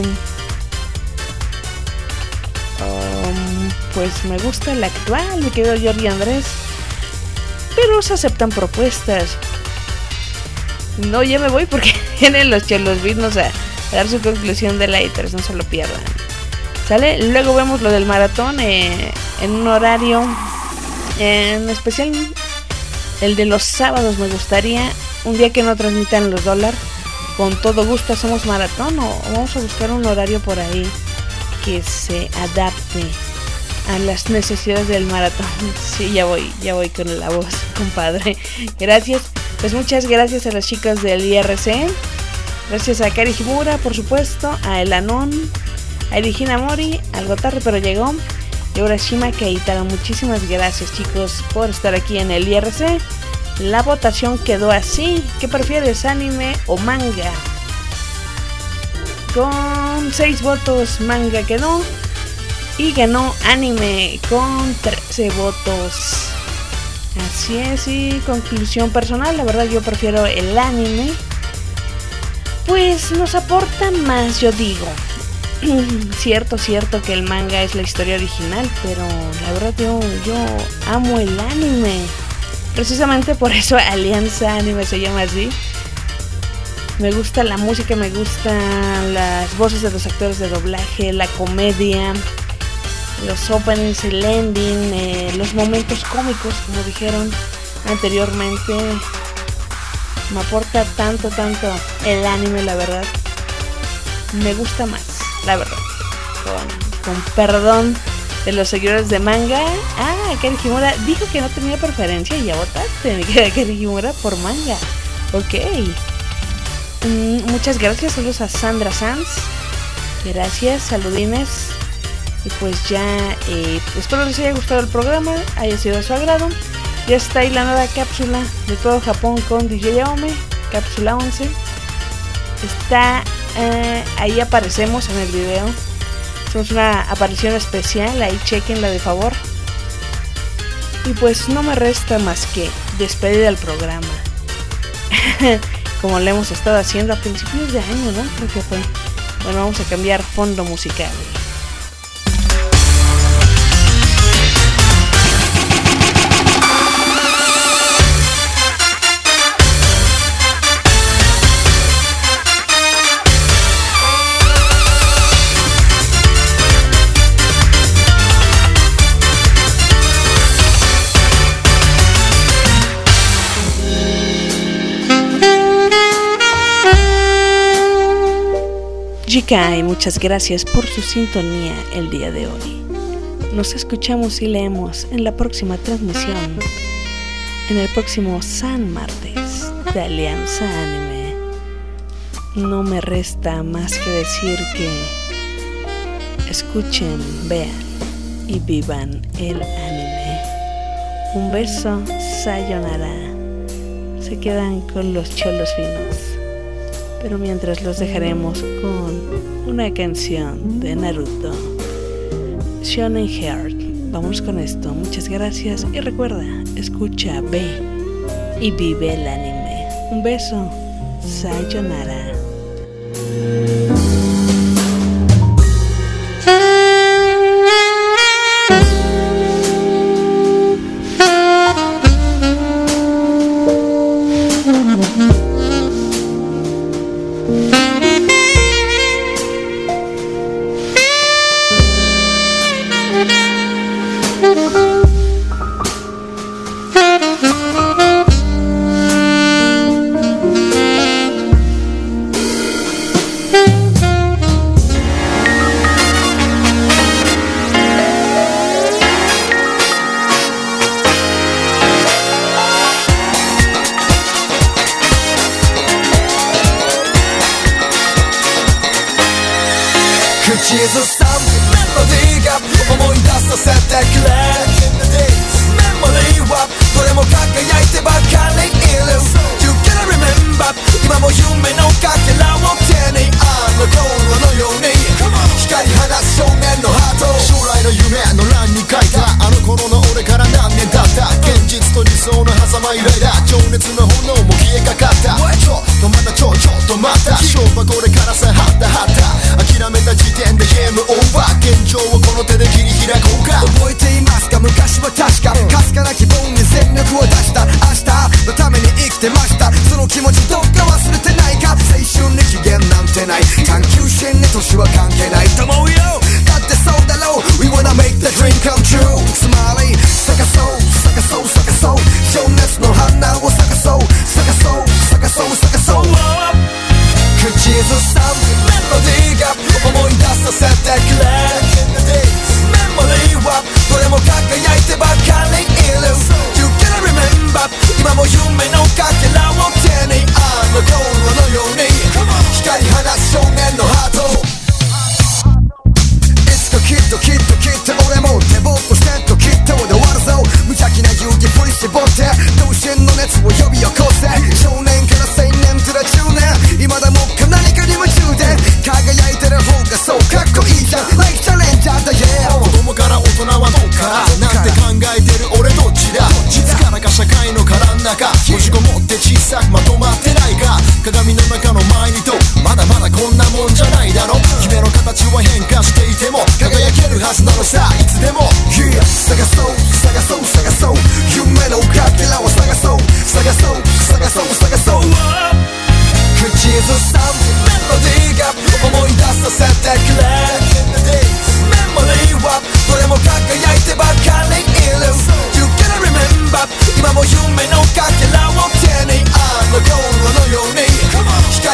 Pues me gusta el actual, me quedo Jordi Andrés. Pero se aceptan propuestas. No, ya me voy porque vienen los cholos vinos a dar su conclusión de la E3, no se lo pierdan. ¿Sale? Luego vemos lo del maratón en un horario en especial. El de los sábados me gustaría. Un día que no transmitan los dólares. Con todo gusto hacemos maratón o vamos a buscar un horario por ahí que se adapte a las necesidades del maratón. Sí, ya voy con la voz, compadre. Gracias. Pues muchas gracias a las chicas del IRC. Gracias a Kari Himura, por supuesto, a Elanon, a Erigina Mori, al Gotarre pero llegó, y Urashima Keitaro. Muchísimas gracias chicos por estar aquí en el IRC. La votación quedó así. ¿Qué prefieres, anime o manga? Con 6 votos manga quedó. Y ganó anime con 13 votos. Así es, y conclusión personal, la verdad yo prefiero el anime. Pues nos aporta más, yo digo. Cierto que el manga es la historia original, pero la verdad yo amo el anime. Precisamente por eso Alianza Anime se llama así. Me gusta la música, me gustan las voces de los actores de doblaje, la comedia, los openings, el ending, los momentos cómicos, como dijeron anteriormente. Me aporta tanto el anime, la verdad. Me gusta más, la verdad. Con perdón de los seguidores de manga. Ah, Kari Himura dijo que no tenía preferencia y ya votaste, mi querida Kari Himura, por manga. Ok. Muchas gracias, saludos a Sandra Sanz. Gracias, saludines. Y pues ya, espero les haya gustado el programa, haya sido de su agrado. Ya está ahí la nueva cápsula de todo Japón con DJ Aome, cápsula 11. Está, ahí aparecemos en el video. Hacemos una aparición especial, ahí chequenla de favor. Y pues no me resta más que despedir el programa. Como lo hemos estado haciendo a principios de año, ¿no? Creo que fue. Bueno, vamos a cambiar fondo musical. Jikai, muchas gracias por su sintonía el día de hoy. Nos escuchamos y leemos en la próxima transmisión, en el próximo San Martes de Alianza Anime. No me resta más que decir que escuchen, vean y vivan el anime. Un beso, sayonara. Se quedan con los cholos finos. Pero mientras los dejaremos con una canción de Naruto, Shonen Heart. Vamos con esto, muchas gracias y recuerda, escucha, ve y vive el anime. Un beso, sayonara.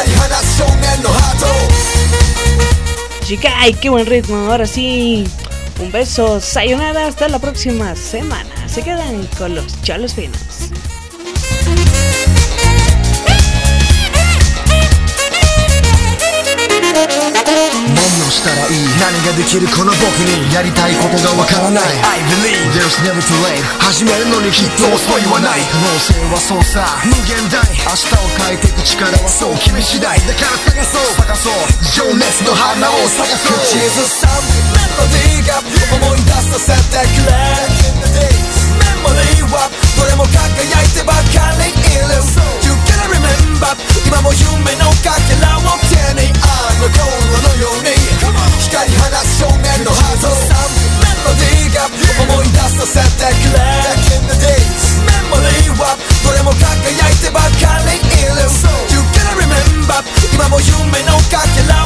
Ay, qué buen ritmo. Ahora sí, Un beso, sayonara, hasta la próxima semana. Se quedan con los Cholos Finos. 何をしたらいい何ができるこの僕にやりたいことがわからない I believe there's never too late 始めるのにきっと遅いはない可能性はそうさ無限大明日を変えていく力はそう君次第だから探そう情熱の花を探そう口ずさむメロディーが思い出させてくれメモリーはどれも輝いてばかりいる You gotta remember 今も夢のかけらを手にあの頃のように光り放つ少年のハートメロディーが思い出させてくれメモリーはどれも輝いてばかりいる You gotta remember 今も夢のかけら